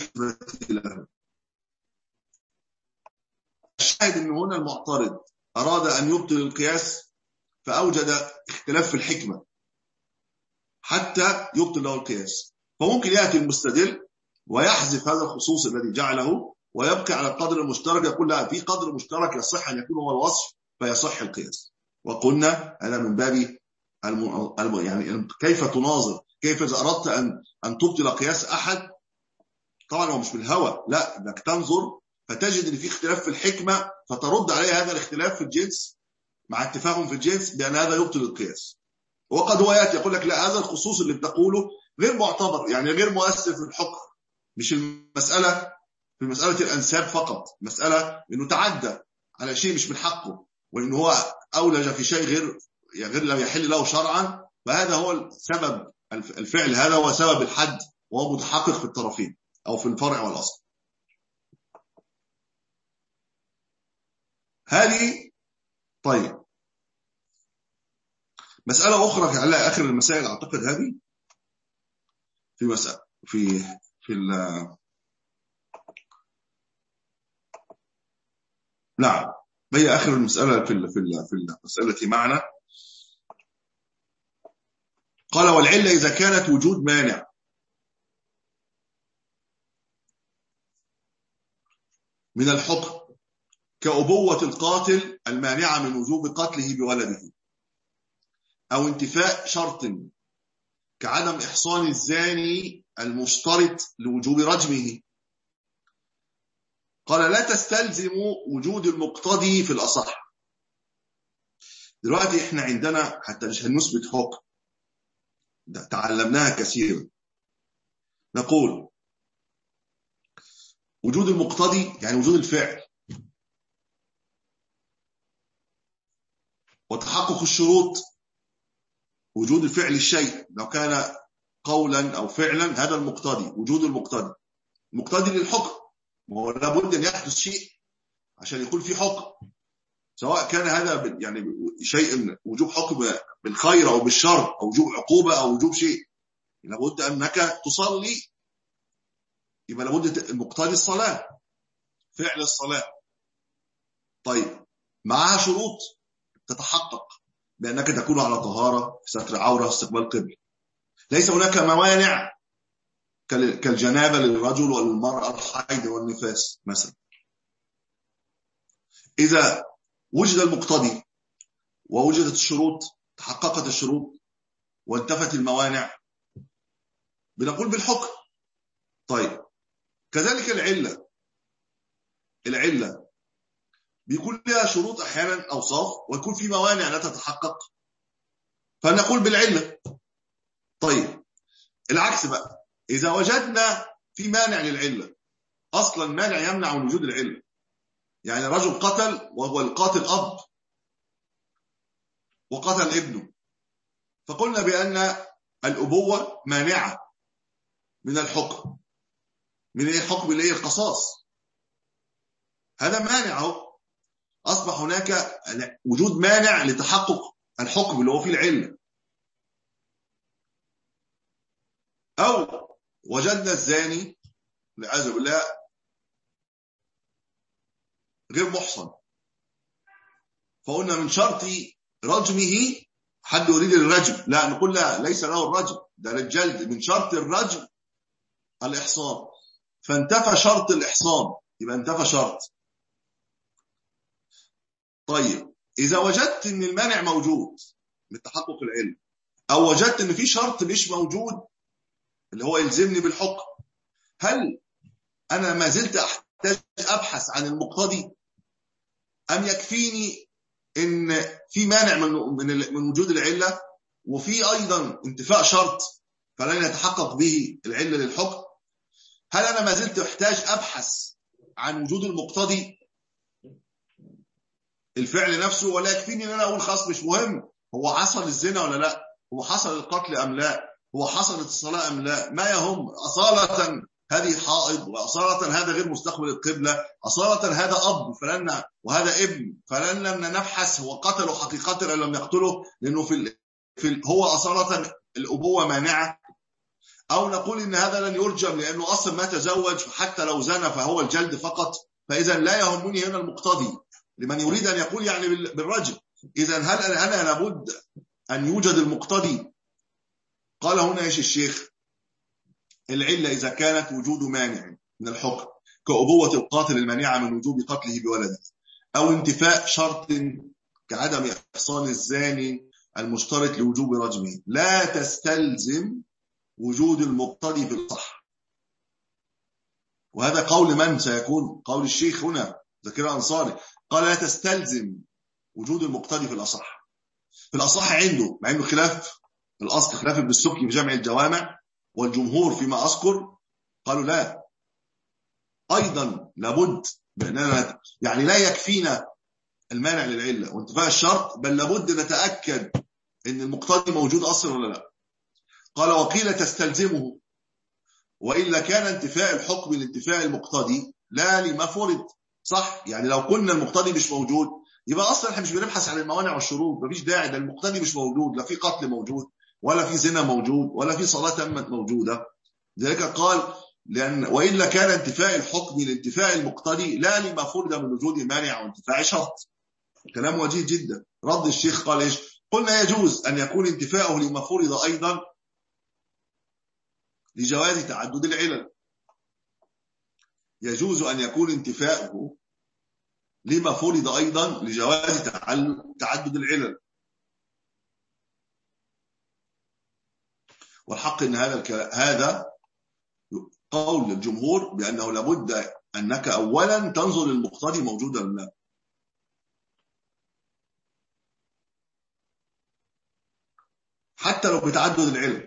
الشاهد أن هنا المعترض أراد أن يبطل القياس فأوجد اختلاف في الحكمة حتى يبطل له القياس. فممكن يأتي المستدل ويحذف هذا الخصوص الذي جعله ويبقى على القدر المشترك، يقول لا، في قدر مشترك يصح أن يكون هو الوصف فيصح القياس. وقلنا هذا من باب الم... يعني كيف تناظر، كيف إذا أردت أن أن تبطل قياس أحد، طبعا هو مش بالهوى، لا، انك تنظر فتجد ان في اختلاف في الحكمة فترد عليه هذا الاختلاف في الجنس مع اتفاقهم في الجنس بأن هذا يبطل القياس. وقد هو يأتي يقول لك لا، هذا الخصوص اللي بتقوله غير معتبر، يعني غير مؤثر في الحكم، مش المسألة في مسألة الأنساب فقط، مسألة إنه تعدى على شيء مش من حقه، وإنه هو أولج في شيء غير يعني غير لم يحل له شرعا، فهذا هو سبب الفعل، هذا هو سبب الحد، وهو متحقق في الطرفين أو في الفرع والأصل. هذه طيب مسألة أخرى على آخر المسائل، أعتقد هذه في مسألة في في ال نعم هي آخر المسألة في ال في ال في المسألة معنا. قال والعلة إذا كانت وجود مانع من الحكم كأبوة القاتل المانعة من وجوب قتله بولده، أو انتفاء شرط كعدم إحصان الزاني المشترط لوجوب رجمه، قال لا تستلزم وجود المقتضي في الأصح. دلوقتي احنا عندنا حتى مش هنثبت حكم تعلمناها كثيرا، نقول وجود المقتضي يعني وجود الفعل، وتحقق الشروط وجود الفعل الشيء لو كان قولا أو فعلا، هذا المقتضي، وجود المقتضي. المقتضي للحكم، وهو لابد أن يحدث شيء عشان يكون في حكم، سواء كان هذا يعني شيء وجوب حكم بالخير أو بالشر، أو وجوب عقوبة أو وجوب شيء، لابد أنك تصلي، يبقى لابد المقتضي الصلاة، فعل الصلاة. طيب معها شروط تتحقق بأنك تكون على طهارة، ستر عورة، استقبال قبل. ليس هناك موانع كالجنابة للرجل والمرأة، الحيض والنفاس مثلا. إذا وجد المقتضي ووجدت الشروط، تحققت الشروط وانتفت الموانع، بنقول بالحكم. طيب كذلك العلة، العلة بيكون لها شروط أحيانا، أوصاف، ويكون في موانع لا تتحقق، فنقول بالعلة. طيب العكس بقى، إذا وجدنا في مانع للعلة، أصلا مانع يمنع من وجود العلة، يعني رجل قتل وهو القاتل أب وقتل ابنه، فقلنا بأن الأبوة مانعة من الحكم، من الحكم اللي هي القصاص، هذا مانع، أصبح هناك وجود مانع لتحقق الحكم اللي هو فيه العلة. أو وجدنا الزاني والعياذ بالله غير محصن، فقلنا من شرط رجمه حد يريد الرجم، لا نقول لا، ليس له الرجم، ده للجلد، من شرط الرجم الإحصان، فانتفى شرط الإحصان، يبقى انتفى شرط. طيب إذا وجدت أن المانع موجود من تحقق العلم، أو وجدت أن في شرط مش موجود اللي هو يلزمني بالحكم، هل أنا ما زلت أحتاج أبحث عن المقتضي، أم يكفيني أن في مانع من من وجود العلة وفي أيضا انتفاء شرط فلن يتحقق به العلة للحكم؟ هل أنا ما زلت أحتاج أبحث عن وجود المقتضي الفعل نفسه، ولا يكفيني أن أنا أقول خلاص مش مهم هو حصل الزنا ولا لا، هو حصل القتل أم لا، هو حصلت الصلاة أم لا، ما يهم، أصالة هذه حائض، وأصالة هذا غير مستقبل القبلة، أصالة هذا أب فلن وهذا ابن فلن لم نبحث هو قتله حقيقة أو لم يقتله، لأنه في, ال... في ال... هو أصالة الأبوة مانعة. أو نقول إن هذا لن يرجم لأنه أصلا ما تزوج، حتى لو زنى فهو الجلد فقط، فإذا لا يهمني هنا المقتضي لمن يريد أن يقول يعني بالرجم. إذا هل أنا لابد أن يوجد المقتضي؟ قال هنا ايش الشيخ؟ العلة إذا كانت وجود مانع من الحكم كأبوة القاتل المانعة من وجوب قتله بولده، أو انتفاء شرط كعدم إحصان الزاني المشترط لوجوب رجمه، لا تستلزم وجود المقتضي في الصح. وهذا قول من سيكون؟ قول الشيخ هنا ذكر أنصاري، قال لا تستلزم وجود المقتضي في الأصح. في الأصح عنده، مع عنده خلاف الأصل، خلاف ابن السبكي في جمع الجوامع، والجمهور فيما أذكر قالوا لا، أيضا لابد بأننا يعني لا يكفينا المانع للعلة وانتفاء الشرط، بل لابد نتأكد أن المقتضي موجود أصلا ولا لا. قال وقيل تستلزمه، وإلا كان انتفاء الحكم لانتفاء المقتضي لا لما فرض. صح، يعني لو كنا المقتضي مش موجود يبقى أصلا احنا مش بنبحث عن الموانع والشروط، مفيش داعي، ده المقتضي مش موجود، لا في قتل موجود ولا في زنا موجود ولا في صلاة تمت موجودة. لذلك قال لأن وإلا كان انتفاء الحكم لانتفاء المقتضي لا لما فرض من وجود مانع وانتفاع شرط. كلام وجيه جدا. رد الشيخ قال إيش؟ قلنا يجوز أن يكون انتفاؤه لما فرض أيضا لجواز تعدد العلل، يجوز أن يكون انتفاؤه لما فرض أيضا لجواز تعدد العلل. والحق أن هذا هذا قول الجمهور بأنه لابد أنك أولا تنظر المقتضي موجودا ولا لا. حتى لو بتعدد العلل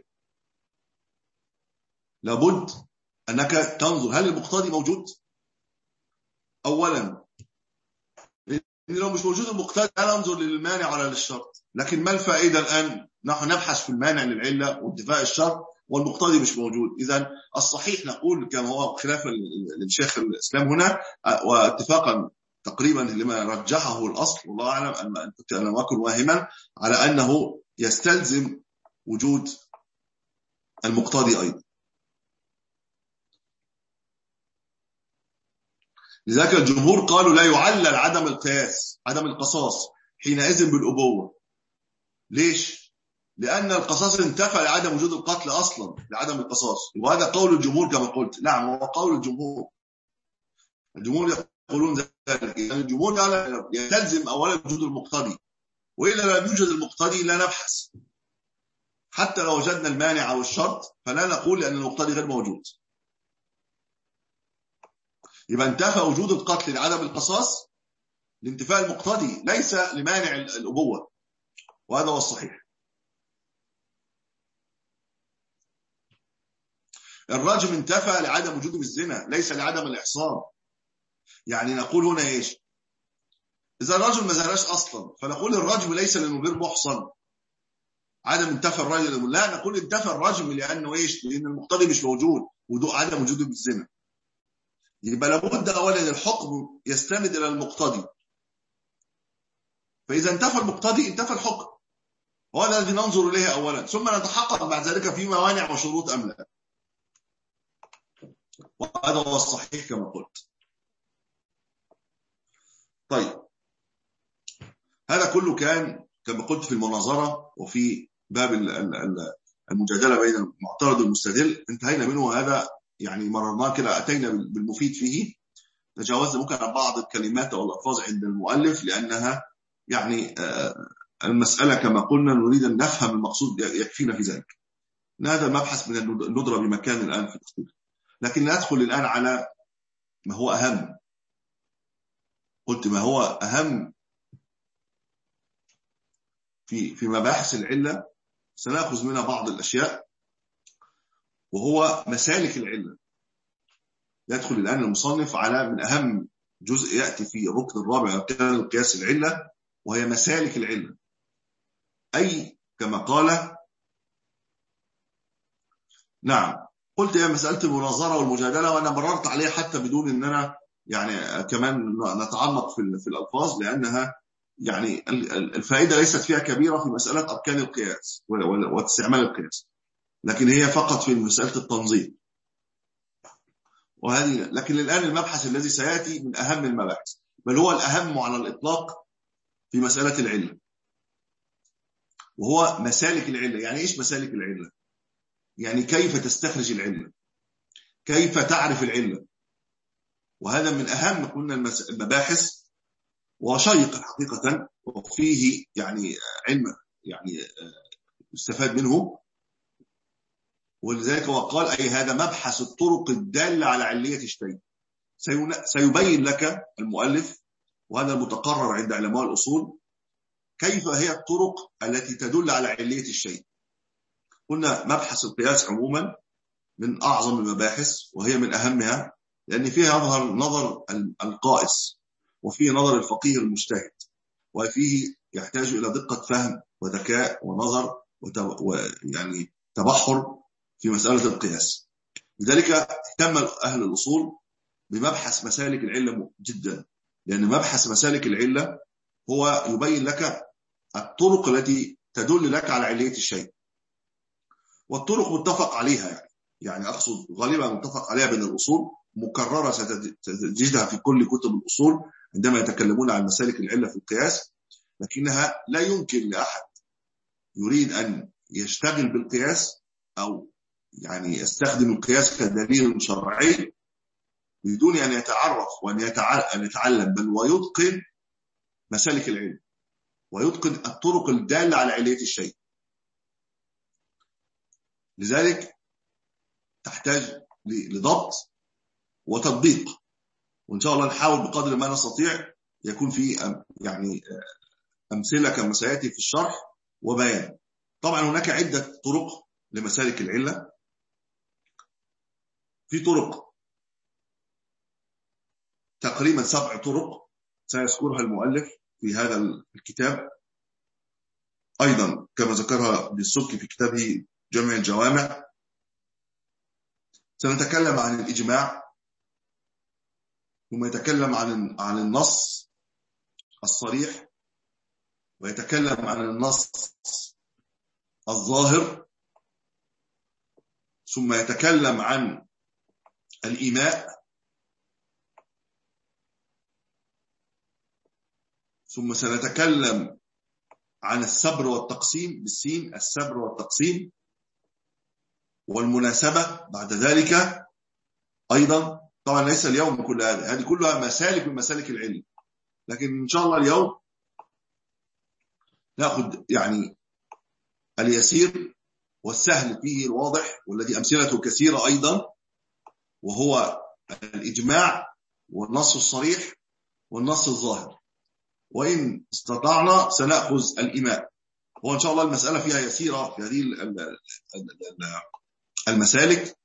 لابد أنك تنظر هل المقتضي موجود أولا، لأن لو مش موجود المقتضي لا ننظر للمانع ولا للشرط. لكن ما الفائدة الآن نحن نبحث في المانع للعلة وانتفاء الشرط والمقتضي مش موجود؟ إذن الصحيح نقول كما هو خلاف للشيخ الإسلام هنا، واتفاقا تقريبا لما رجحه الأصل والله أعلم أن كنت أنا أكون واهما على أنه يستلزم وجود المقتضي أيضا. لذلك الجمهور قالوا لا يعلل عدم القياس عدم القصاص حينئذ بالأبوة. ليش؟ لأن القصاص انتفى لعدم وجود القتل أصلا لعدم القصاص، وهذا قول الجمهور كما قلت. نعم هو قول الجمهور، الجمهور يقولون ذلك، يعني الجمهور يلزم أولا وجود المقتضي، وإلا لم يوجد المقتضي لا نبحث. حتى لو وجدنا المانع أو الشرط فلا نقول لأن المقتضي غير موجود. يبقى انتفى وجود القتل لعدم القصاص لانتفاء المقتضي ليس لمانع الأبوة، وهذا هو الصحيح. الرجم انتفى لعدم وجود الزنا ليس لعدم الإحصان. يعني نقول هنا إيش؟ إذا الرجل ما زناش أصلا فنقول الرجم ليس لأنه غير محصن، عدم انتفى الرجل. لا، نقول انتفى الرجم لأنه إيش؟ لأن المقتضي مش موجود، عدم وجوده بالزنا. يبقى لابد أولا الحكم يستند إلى المقتضي، فإذا انتفى المقتضي انتفى الحكم، وهذا الذي ننظر إليه أولا، ثم نتحقق بعد ذلك في موانع وشروط أم لا. وهذا هو الصحيح كما قلت. طيب هذا كله كان كما قلت في المناظرة وفي باب المجادلة بين المعترض والمستدل، انتهينا منه. وهذا يعني مررناه كده، أتينا بالمفيد فيه، تجاوزنا ممكن عن بعض الكلمات أو الألفاظ عند المؤلف لأنها يعني المسألة كما قلنا نريد أن نفهم المقصود يكفينا في ذلك. هذا مبحث من الندرة بمكان الآن في التفصيل، لكن ندخل الآن على ما هو أهم. قلت ما هو أهم في في مباحث العلة، سنأخذ منها بعض الأشياء، وهو مسالك العلة. يدخل الآن المصنف على من أهم جزء يأتي في الركن الرابع أركان القياس العلة، وهي مسالك العلة. أي كما قال نعم قلت هي مسألة المناظرة والمجادلة، وأنا مررت عليها حتى بدون أن أنا يعني كمان نتعمق في في الألفاظ، لأنها يعني الفائدة ليست فيها كبيرة في مسألة أركان القياس واستعمال القياس، لكن هي فقط في مسألة التنظيم. وهذه لكن الآن المبحث الذي سيأتي من أهم المباحث، بل هو الأهم على الإطلاق في مسألة العلة، وهو مسالك العلة. يعني إيش مسالك العلة؟ يعني كيف تستخرج العلة، كيف تعرف العلة. وهذا من أهم قلنا المباحث، وشيق حقيقة، وفيه يعني علم يعني يستفاد منه. ولذلك هو قال أي هذا مبحث الطرق الدالة على علية الشيء. سيبين لك المؤلف، وهذا المتقرر عند علماء الأصول، كيف هي الطرق التي تدل على علية الشيء. قلنا مبحث القياس عموما من أعظم المباحث، وهي من أهمها، لأن فيها يظهر نظر القائس، وفيه نظر الفقيه المجتهد، وفيه يحتاج إلى دقة فهم وذكاء ونظر ويعني تبحر في مسألة القياس. لذلك اهتم أهل الأصول بمبحث مسالك العلة جدا، لأن مبحث مسالك العلة هو يبين لك الطرق التي تدل لك على علية الشيء. والطرق متفق عليها، يعني يعني أقصد غالبا متفق عليها بين الأصول، مكررة ستجدها في كل كتب الأصول عندما يتكلمون عن مسالك العلة في القياس، لكنها لا يمكن لأحد يريد أن يشتغل بالقياس أو يعني يستخدم القياس كدليل شرعي بدون أن يتعرف وأن يتعلم بل ويتقن مسالك العلم، ويتقن الطرق الدالة على علية الشيء. لذلك تحتاج لضبط وتطبيق، وإن شاء الله نحاول بقدر ما نستطيع يكون في يعني أمثلة كما سيأتي في الشرح وبيان. طبعا هناك عدة طرق لمسالك العلة. في طرق تقريبا سبع طرق سيذكرها المؤلف في هذا الكتاب، أيضا كما ذكرها بالسبكي في كتابه جمع الجوامع. سنتكلم عن الإجماع، ثم يتكلم عن عن النص الصريح، ويتكلم عن النص الظاهر، ثم يتكلم عن الإيماء، ثم سنتكلم عن السبر والتقسيم بالسين، السبر والتقسيم والمناسبة بعد ذلك أيضا. طبعا ليس اليوم كل هذا، هذه كلها مسالك من مسالك العلم، لكن إن شاء الله اليوم نأخذ يعني اليسير والسهل فيه الواضح، والذي أمثلته كثيرة أيضا، وهو الإجماع والنص الصريح والنص الظاهر. وإن استطعنا سنأخذ الإيماء، وإن شاء الله المسألة فيها يسيرة في هذه المسالك.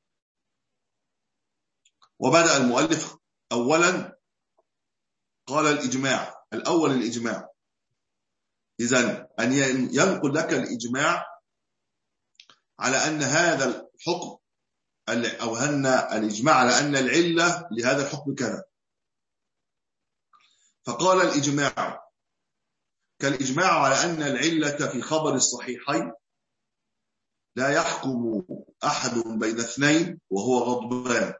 وبدأ المؤلف أولا قال الإجماع الأول. الإجماع إذن أن ينقل لك الإجماع على أن هذا الحكم أو أن الإجماع على أن العلة لهذا الحكم كذا. فقال الإجماع كالإجماع على أن العلة في خبر الصحيحين لا يحكم أحد بين اثنين وهو غضبان.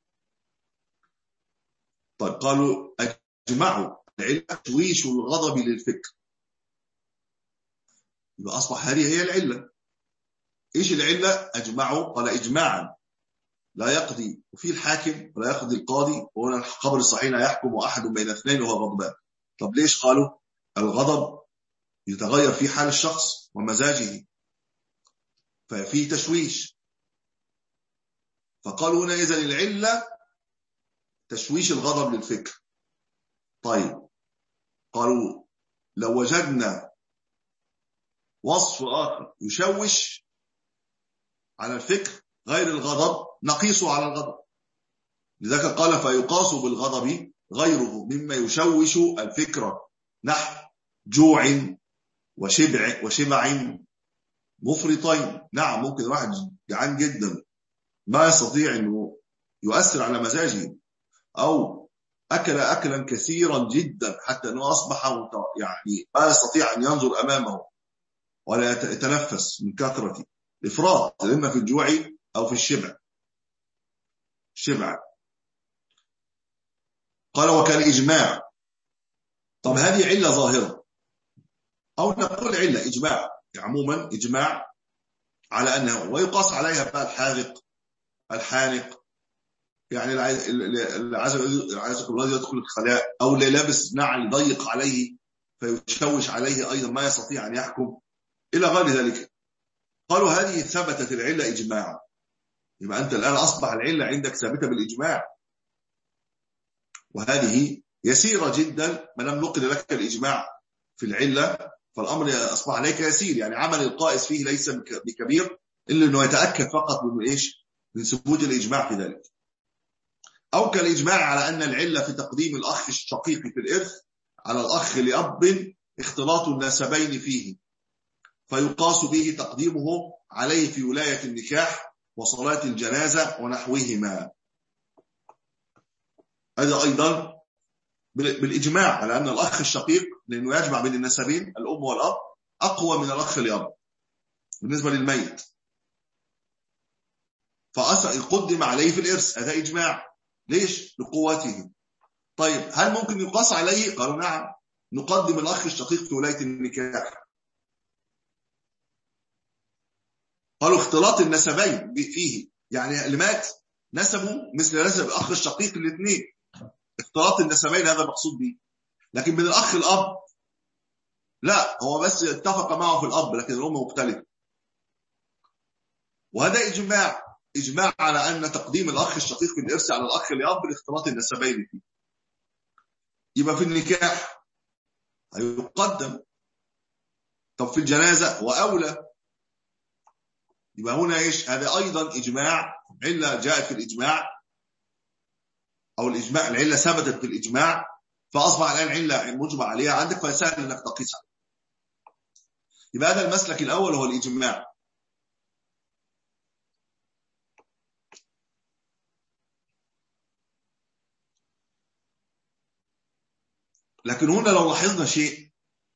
طيب قالوا أجمعوا العلة تشويش الغضب للفكر، يبقى أصبح هذه هي العلة. إيش العلة؟ أجمعوا، قال إجماعا لا يقضي وفي الحاكم ولا يقضي القاضي، وهنا الخبر الصحيح لا يحكم أحد بين اثنين وهو غضبان. طب ليش قالوا الغضب يتغير في حال الشخص ومزاجه ففي تشويش، فقالوا هنا إذن العلة تشويش الغضب للفكر. طيب قالوا لو وجدنا وصف آخر يشوش على الفكر غير الغضب نقيسه على الغضب. لذلك قال فيقاس بالغضب غيره مما يشوش الفكر، نحو جوع وشبع وشبع مفرطين. نعم ممكن واحد جعان جدا ما يستطيع انه يؤثر على مزاجه، او اكل اكلا كثيرا جدا حتى انه اصبح يعني ما يستطيع ان ينظر امامه ولا يتنفس من كثرة الافراط، اما في الجوع او في الشبع. شبع قال وكالإجماع. طب هذه علة ظاهرة، أو نقول علة إجماع، عموما إجماع على أنه، ويقاس عليها بقى الحاذق الحانق، يعني اللي عايزكم الله يدخل الخلاء، أو اللي لابس نعل ضيق عليه فيشوش عليه أيضا ما يستطيع أن يحكم إلى غير ذلك. قالوا هذه ثبتت العلة إجماعا. يبقى أنت الآن أصبح العلة عندك ثابتة بالإجماع، وهذه يسيرة جدا. ما لم نقل لك الإجماع في العلة فالأمر أصبح عليك يسير، يعني عمل القائس فيه ليس بكبير إلا أنه يتأكد فقط من إيش؟ من ثبوت الإجماع في ذلك. أو كالإجماع على أن العلة في تقديم الأخ الشقيق في الإرث على الأخ لأب اختلاط النسبين فيه، فيقاس به تقديمه عليه في ولاية النكاح وصلاة الجنازة ونحوهما. هذا أيضا بالإجماع على أن الأخ الشقيق، لأنه يجمع بين النسبين الأم والأب، أقوى من الأخ الأب بالنسبة للميت، فيقدم عليه في الإرث. هذا إجماع. ليش؟ لقوته. طيب هل ممكن يقاس عليه؟ قالوا نعم، نقدم الأخ الشقيق في ولاية النكاح. قالوا اختلاط النسبين فيه، يعني اللي مات نسبه مثل نسب الأخ الشقيق الاثنين، اختلاط النسبين هذا مقصود به. لكن من الأخ الأب لا، هو بس اتفق معه في الأب لكن الأم مختلفة. وهذا إجماع إجماع على أن تقديم الأخ الشقيق في الإرث على الأخ الأب لاختلاط النسبين فيه. يبقى في النكاح هيقدم. طب في الجنازة وأولى. يبقى هنا إيش؟ هذا أيضا إجماع، علة جاءت في الإجماع، أو الإجماع العلة ثبتت في الإجماع، فأصبح الآن علة مجمع عليها عندك فسهل أنك تقيسها. يبقى هذا المسلك الأول هو الإجماع. لكن هنا لو لاحظنا شيء،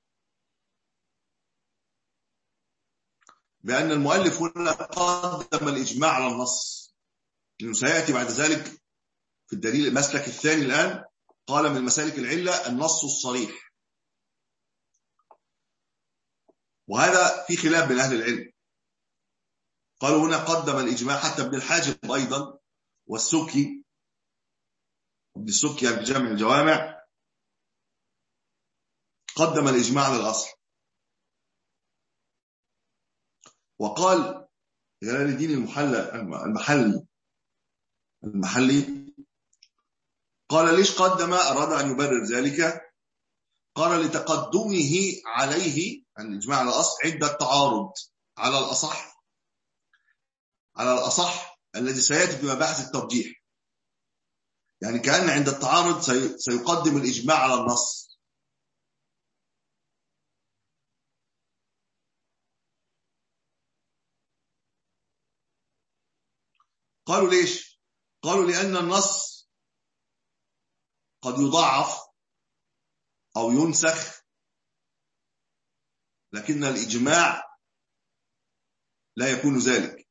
بأن المؤلف هنا قدم الإجماع على النص، لأنه سيأتي بعد ذلك في الدليل المسلك الثاني الآن، قال من مسالك العلة النص الصريح. وهذا في خلاف بين أهل العلم. قالوا هنا قدم الإجماع، حتى ابن الحاجب أيضا والسكي، ابن السكي في جامع الجوامع قدم الإجماع على الأصل. وقال جلال الدين المحلى المحلي المحلي قال ليش قدم؟ أراد أن يبرر ذلك. قال لتقدمه عليه الإجماع على الأصل عند التعارض على الأصح على الأصح الذي سيأتي في مباحث الترجيح. يعني كأن عند التعارض سيقدم الإجماع على النص. قالوا ليش؟ قالوا لأن النص قد يضاعف أو ينسخ، لكن الإجماع لا يكون ذلك.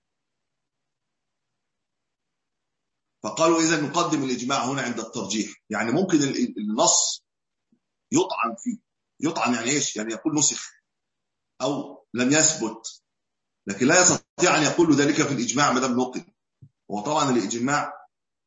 فقالوا إذا نقدم الإجماع هنا عند الترجيح. يعني ممكن النص يطعن فيه، يطعن يعني إيش؟ يعني يقول نسخ أو لم يثبت، لكن لا يستطيع أن يقول ذلك في الإجماع مدام نقل. وطبعا الإجماع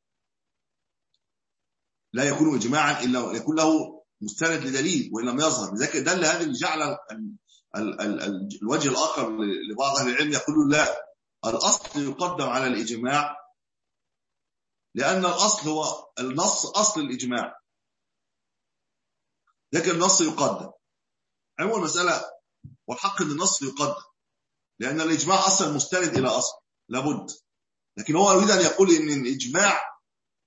لا يكون إجماعا إلا يكون له مستند لدليل وإن لم يظهر. لذلك ده اللي هذا اللي جعل الوجه الآخر لبعض أهل العلم يقولوا لا، الأصل يقدم على الإجماع، لأن الأصل هو النص أصل الإجماع، لكن النص يقدم. عموما المسألة والحق أن النص يقدم، لأن الإجماع أصلا مستند إلى أصل لابد. لكن هو يريد أن يقول إن الإجماع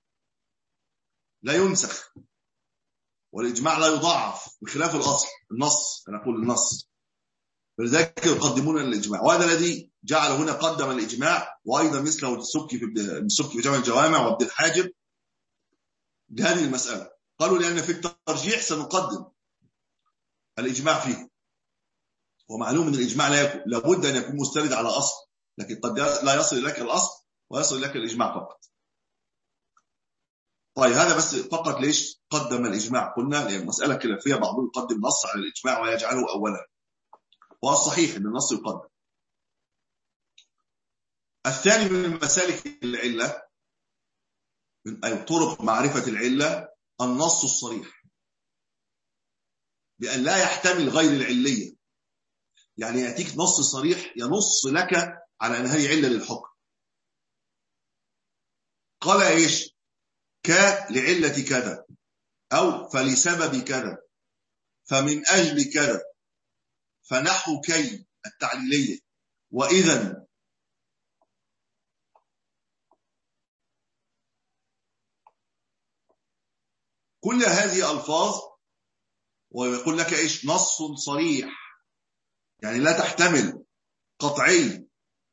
لا ينسخ والإجماع لا يضاعف بخلاف الأصل النص. أنا أقول النص، فلذلك يقدمون الإجماع. وهذا الذي جعل هنا قدم الإجماع، وأيضا مثله السبكي في السبكي في جامع الجوامع وعبد الحاجب لهذه المسألة. قالوا لأن في الترجيح سنقدم الإجماع فيه، ومعلوم من الإجماع لا يكون لابد أن يكون مستند على أصل، لكن قد لا يصل لك الأصل ويصل لك الإجماع فقط. طيب هذا بس فقط ليش قدم الإجماع؟ قلنا لأن مسألة خلافية، بعضهم يقدم نص على الإجماع ويجعله أولا. والصحيح أن النص يقدم. الثاني من مسالك العلة من أي طرق معرفة العلة النص الصريح بأن لا يحتمل غير العلية، يعني يأتيك نص صريح ينص لك على أن هذه علة للحكم. قال إيش؟ ك لعلة كذا، أو فلسبب كذا، فمن أجل كذا، فنحو كي التعليلية، وإذن. كل هذه ألفاظ ويقول لك إيش؟ نص صريح، يعني لا تحتمل، قطعي،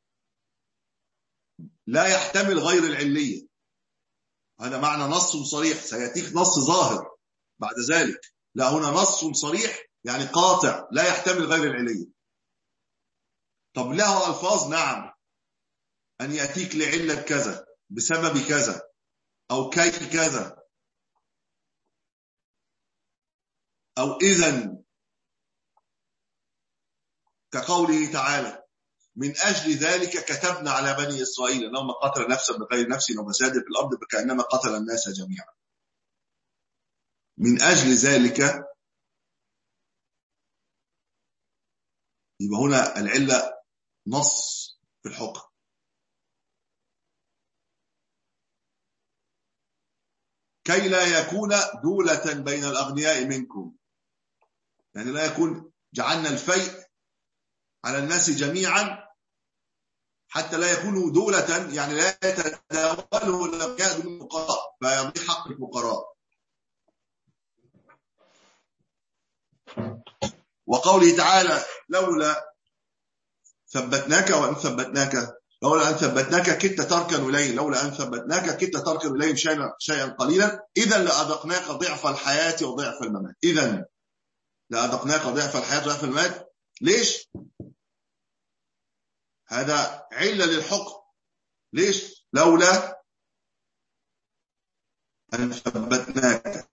لا يحتمل غير العلية. هذا معنى نص صريح. سيأتيك نص ظاهر بعد ذلك، لا، هنا نص صريح يعني قاطع لا يحتمل غير العلية. طب له ألفاظ، نعم، أن يأتيك لعلة كذا بسبب كذا أو كي كذا أو إذن، كقوله تعالى من أجل ذلك كتبنا على بني إسرائيل أنه من قتل نفسا بغير نفس أو فساد في الأرض فكأنما قتل الناس جميعا. من أجل ذلك، يبقى هنا العلة نص في الحكم. كي لا يكون دولة بين الأغنياء منكم، يعني لا يكون جعلنا الفيء على الناس جميعا حتى لا يكونوا دولة، يعني لا يتداوله الأغنياء دون الفقراء فيضيع حق الفقراء. وقوله تعالى لولا ثبتناك وأن ثبتناك لولا أن ثبتناك كدت تركن إليه لولا أن ثبتناك كدت تركن إليه شيئا شيئا قليلا إذا لأذقناك ضعف الحياة وضعف الممات. إذا لأذقناك ضعف الحياة وضعف الممات. ليش؟ هذا علة للحكم. ليش؟ لولا أن ثبتناك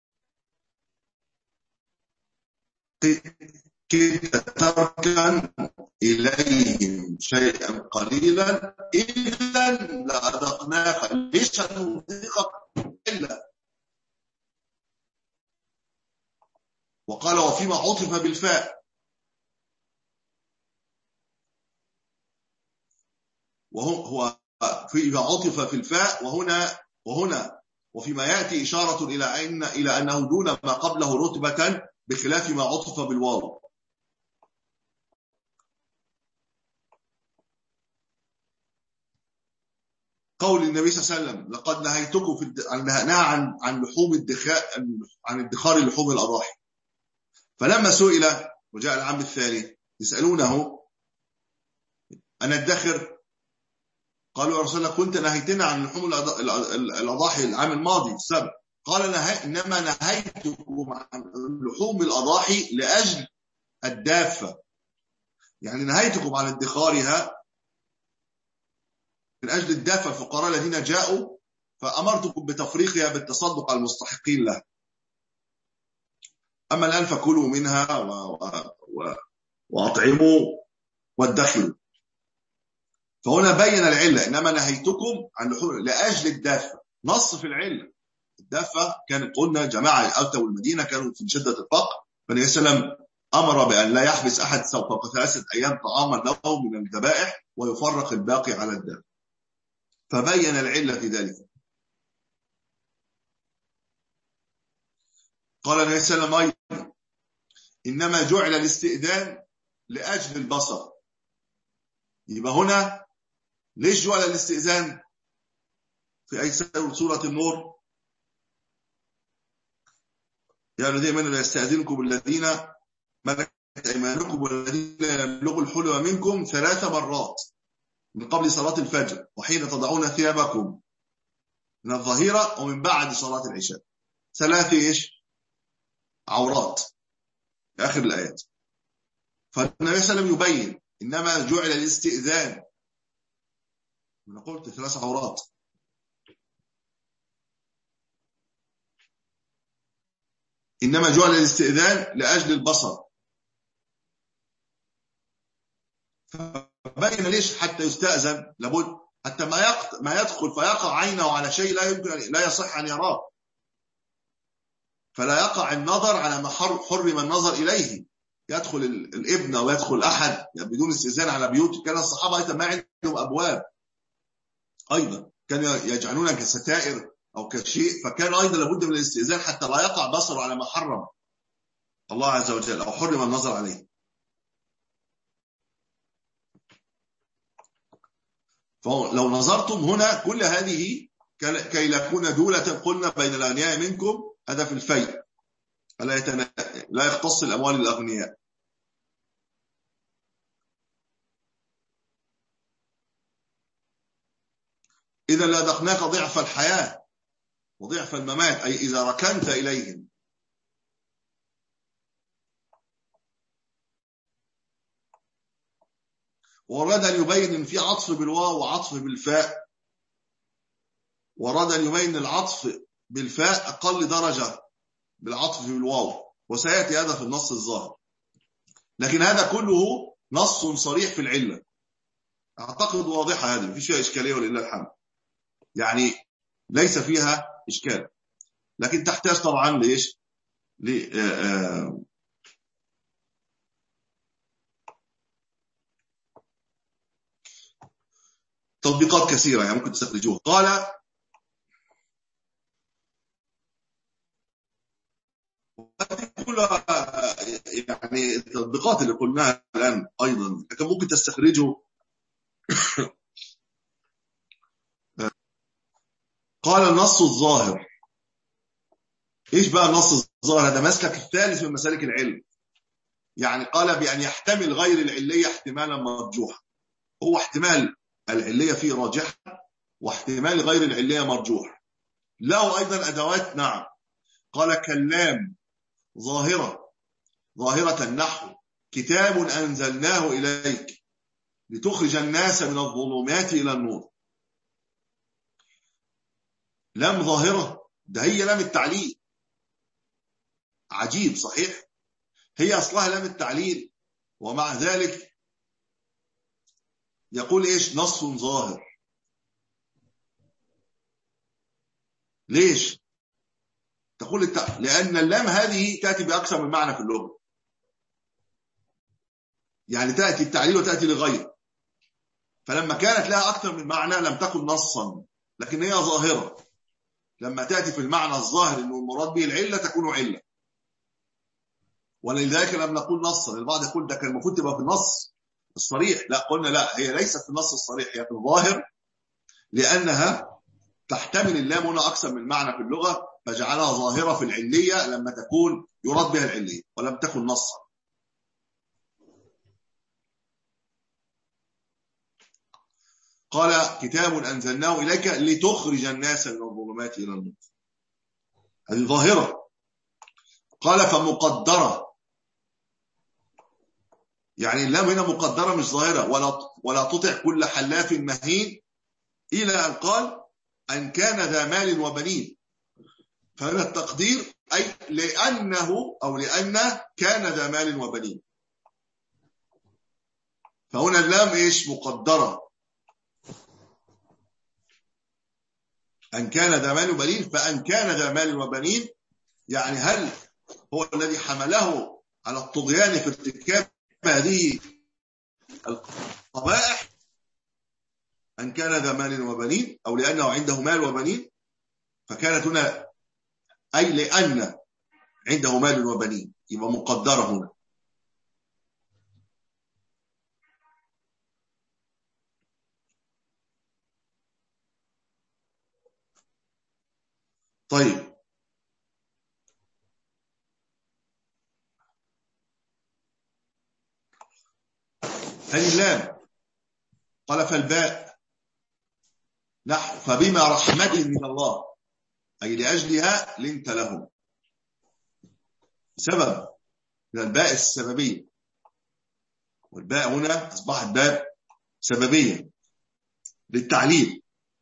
كدت تركن إليهم شيئا قليلا إذا لأذقناك. ليش هنذيقك إلا؟ وقال وفيما عطف بالفاء، وهو هو فيما عطف في الفاء وهنا وهنا وفيما يأتي إشارة إلى أن إلى أنه دون ما قبله رتبة بخلاف ما عطف بالواو. قول النبي صلى الله عليه وسلم لقد نهيتكم في نهى عن عن لحوم الدخاء عن ادخار لحوم الأضاحي. فلما سئل وجاء العام الثاني يسألونه أن ادخر، قالوا يا رسول الله كنت نهيتنا عن لحوم الأضاحي العام الماضي السبب. قال نهي إنما نهيتكم عن لحوم الأضاحي لأجل الدافة، يعني نهيتكم عن ادخارها من أجل الدافة الفقراء الذين جاءوا، فأمرتكم بتفريقها بالتصدق على المستحقين له. أما الآن فكلوا منها و... و... وأطعموا وادخروا. فهنا بين العلة إنما نهيتكم عن لحوم لأجل الدافة، نص في العلة. الدافة كان قلنا جماعة الأوتى والمدينة كانوا في شدة الفقر، فالنبي صلى الله عليه وسلم أمر بأن لا يحبس أحد فوق ثلاثة أيام طعاما له من الذبائح ويفرق الباقي على الدافة، فبين العلة في ذلك. قال النبي صلى الله عليه وسلم إنما جعل الاستئذان لأجل البصر. يبقى هنا ليش جعل الاستئذان في أي سورة النور؟ يا الذين آمنوا لا يستأذنكم الذين ملكت أيمانكم والذين يبلغوا الحلم منكم ثلاث مرات من قبل صلاة الفجر وحين تضعون ثيابكم من الظهيرة ومن بعد صلاة العشاء. ثلاث إيش؟ عورات في آخر الآيات. فالنبي صلى الله عليه وسلم يبين إنما جعل الاستئذان، أنا قلت ثلاث عورات، إنما جعل الاستئذان لأجل البصر. فبين ليش حتى يستأذن لابد حتى ما يقت... ما يدخل فيقع عينه على شيء لا يمكن أن... لا يصح أن يراه، فلا يقع النظر على ما حرم النظر إليه. يدخل الابن أو يدخل أحد بدون استئذان على بيوت. كان الصحابة أيضا ما عندهم أبواب، أيضا كانوا يجعلون كستائر أو كشيء، فكان أيضا لابد من الاستئذان حتى لا يقع بصره على ما حرم الله عز وجل أو حرم النظر عليه. فلو نظرتم هنا كل هذه كي لا يكون دولة قلنا بين الأغنياء منكم، هذا في الفيء، لا, يتنا... لا يختص الأموال الأغنياء. إذا لأذقناك ضعف الحياة وضعف الممات، أي إذا ركنت إليهم. ورد أن يبين إن في عطف بالواو وعطف بالفاء، ورد أن يبين العطف بالفاء أقل درجة بالعطف بالواو، وسيأتي هذا في النص الظاهر. لكن هذا كله نص صريح في العلة، أعتقد واضحة هذه، مفيش فيها إشكالية ولله الحمد، يعني ليس فيها إشكال، لكن تحتاج طبعا ليش ل تطبيقات كثيرة يعني ممكن تستخرجوها. قال كلها يعني التطبيقات اللي قلناها الآن أيضا لكن ممكن تستخرجوا. قال النص الظاهر. إيش بقى النص الظاهر؟ هذا مسلك الثالث من مسالك العلم، يعني قال بأن يحتمل غير العلية احتمالا مرجوحا. هو احتمال العلية فيه راجح واحتمال غير العلية مرجوح، له أيضا أدوات. نعم، قال كلام ظاهرة ظاهرة النحو كتاب أنزلناه إليك لتخرج الناس من الظلمات إلى النور. لام ظاهرة، ده هي لام التعليل. عجيب صحيح، هي أصلها لام التعليل، ومع ذلك يقول إيش نص ظاهر. ليش؟ تقول الت... لأن اللام هذه تأتي بأكثر من معنى في اللغة، يعني تأتي التعليل وتأتي لغير، فلما كانت لها أكثر من معنى لم تكن نصا، لكن هي ظاهرة. لما تأتي في المعنى الظاهر إنه المراد به العلة تكون علة، ولذلك لم نقول نصا. البعض يقول ده كان المفروض تبقى في النص الصريح، لا قلنا لا، هي ليست في النص الصريح، هي في الظاهر، لأنها تحتمل اللام هنا أكثر من معنى في اللغة، فجعلها ظاهرة في العلية لما تكون يراد بها العلية ولم تكن نصا. قال كتاب أنزلناه إليك لتخرج الناس من الظلمات إلى النور، هذه ظاهرة. قال فمقدرة، يعني اللام هنا مقدرة مش ظاهرة. ولا ولا تطع كل حلاف مهين، إلى أن قال أن كان ذا مال وبنين. فهنا التقدير أي لأنه أو لأنه كان ذا مال وبنين، فهنا اللام إيش مقدرة، أن كان ذا مال وبنين. فأن كان ذا مال وبنين يعني هل هو الذي حمله على الطغيان في ارتكاب هذه القبائح، أن كان ذا مال وبنين، أو لأنه عنده مال وبنين. فكانت هنا أي لأن عنده مال وبنين، يبقى مقدرة هنا. طيب هذه اللام. قال فالباء نحو فبما رحمة من الله، أي لأجلها لنت لهم، سبب من الباء السببية، والباء هنا أصبحت باء سببية للتعليل.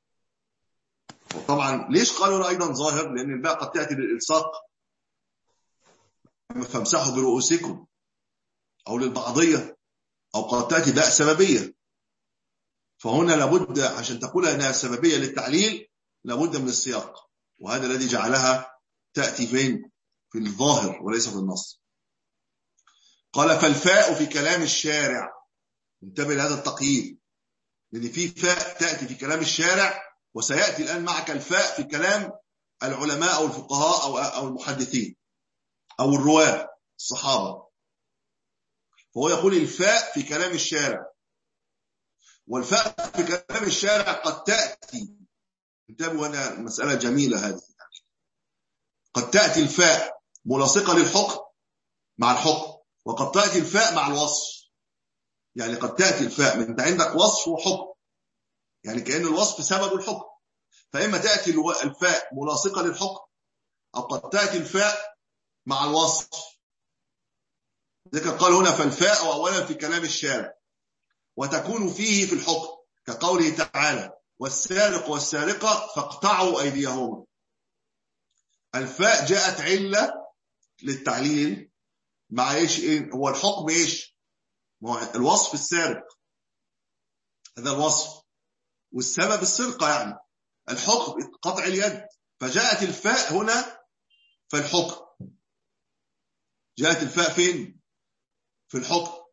وطبعا ليش قالوا أيضا ظاهر؟ لأن الباء قد تأتي للإلصاق، فامسحوا برؤوسكم، أو للبعضية، أو قد تأتي باء سببية، فهنا لابد عشان تقول أنها سببية للتعليل لابد من السياق، وهذا الذي جعلها تأتي فين؟ في الظاهر وليس في النص. قال فالفاء في كلام الشارع، انتبه لهذا التقييد، لأن في فاء تأتي في كلام الشارع، وسيأتي الآن معك الفاء في كلام العلماء أو الفقهاء أو أو المحدثين أو الرواة الصحابة. فهو يقول الفاء في كلام الشارع، والفاء في كلام الشارع قد تأتي، انتبهوا هنا مسألة جميلة هذه، قد تأتي الفاء ملاصقة للحكم مع الحكم، وقد تأتي الفاء مع الوصف. يعني قد تأتي الفاء من انت عندك وصف وحكم، يعني كأن الوصف سبب الحكم، فإما تأتي الفاء ملاصقة للحكم، أو قد تأتي الفاء مع الوصف. ذلك قال هنا فالفاء أولا في كلام الشارع، وتكون فيه في الحكم، كقوله تعالى والسارق والسارقة فاقطعوا أيديهما. الفاء جاءت علة للتعليل مع إيش؟ إيه؟ هو الحكم إيش؟ الوصف السارق، هذا الوصف، والسبب السرقة، يعني الحكم قطع اليد، فجاءت الفاء هنا فالحكم، جاءت الفاء فين؟ في الحكم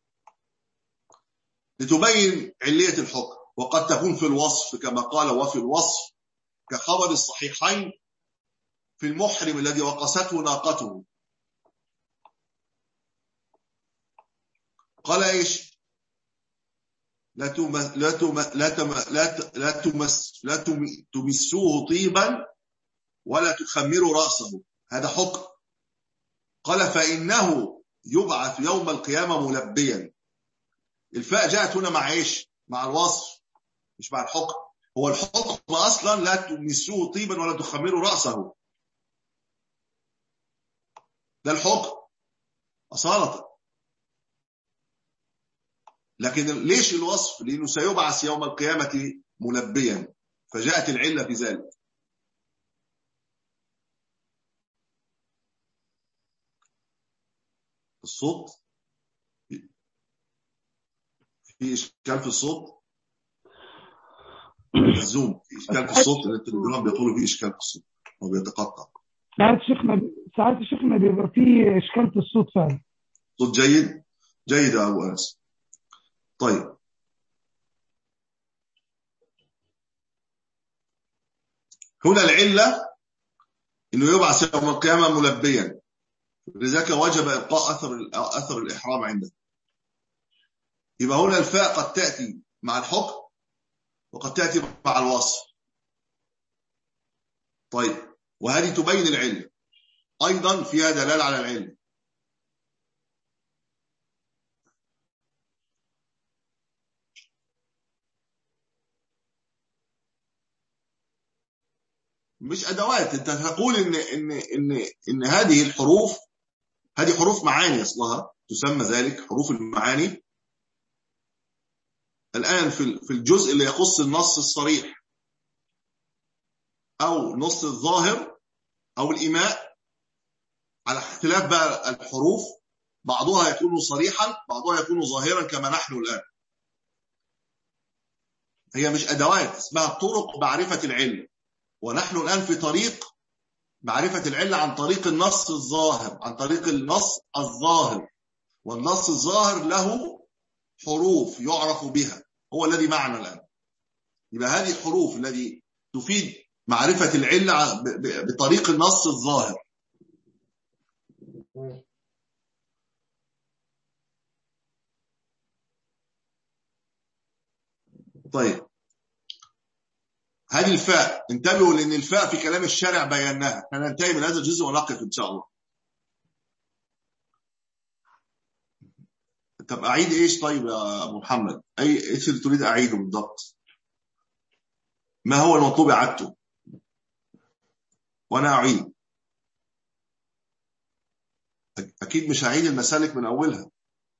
لتبين علية الحكم، وقد تكون في الوصف كما قال وفي الوصف، كخبر الصحيحين في المحرم الذي وقسته ناقته. قال ايش؟ لا تمس لا تم لا تم لا تمس لا تمسوه طيبا ولا تخمروا رأسه، هذا حكم. قال فإنه يبعث يوم القيامة ملبيا. الفاء جاءت هنا مع ايش؟ مع الوصف مش مع الحكم. هو الحكم اصلا لا تمسوه طيبا ولا تخمروا رأسه، ده الحكم أصالة. لكن ليش الوصف؟ لأنه سيبعث يوم القيامة ملبيا، فجاءت العلة في ذلك. الصوت في إشكال في الصوت، الزوم في إشكال في الصوت، التليجرام بيقولوا في إشكال في الصوت وبيتقطع. ساعات شيخنا ساعات شيخنا بيبقى فيه إشكال في الصوت فعلا. صوت جيد جيد يا أبو أنس. طيب هنا العلة إنه يبعث يوم القيامة ملبيا، لذلك وجب إبقاء أثر أثر الإحرام عنده. يبقى هنا الفاء قد تأتي مع الحكم وقد تأتي مع الوصف. طيب وهذه تبين العلة، أيضا فيها دلالة على العلة. مش أدوات، أنت تقول إن إن إن إن هذه الحروف، هذه حروف معاني أصلها، تسمى ذلك حروف المعاني. الآن في في الجزء اللي يخص النص الصريح أو نص الظاهر أو الإيماء، على اختلاف بقى الحروف، بعضها يكون صريحا بعضها يكون ظاهرا كما نحن الآن. هي مش أدوات، اسمها طرق معرفة العلة، ونحن الآن في طريق معرفة العلة عن طريق النص الظاهر، عن طريق النص الظاهر. والنص الظاهر له حروف يعرف بها، هو الذي معنا الآن. يبقى هذه الحروف التي تفيد معرفة العلة بطريق النص الظاهر. طيب هذه الفاء، انتبهوا لأن الفاء في كلام الشارع بيناها. احنا ننتهي من هذا الجزء ونقف إن شاء الله. طب أعيد إيش طيب يا أبو محمد؟ أي إيش اللي تريد أعيده بالضبط؟ ما هو المطلوب إعادته؟ وأنا أعيد. أكيد مش هعيد المسالك من أولها.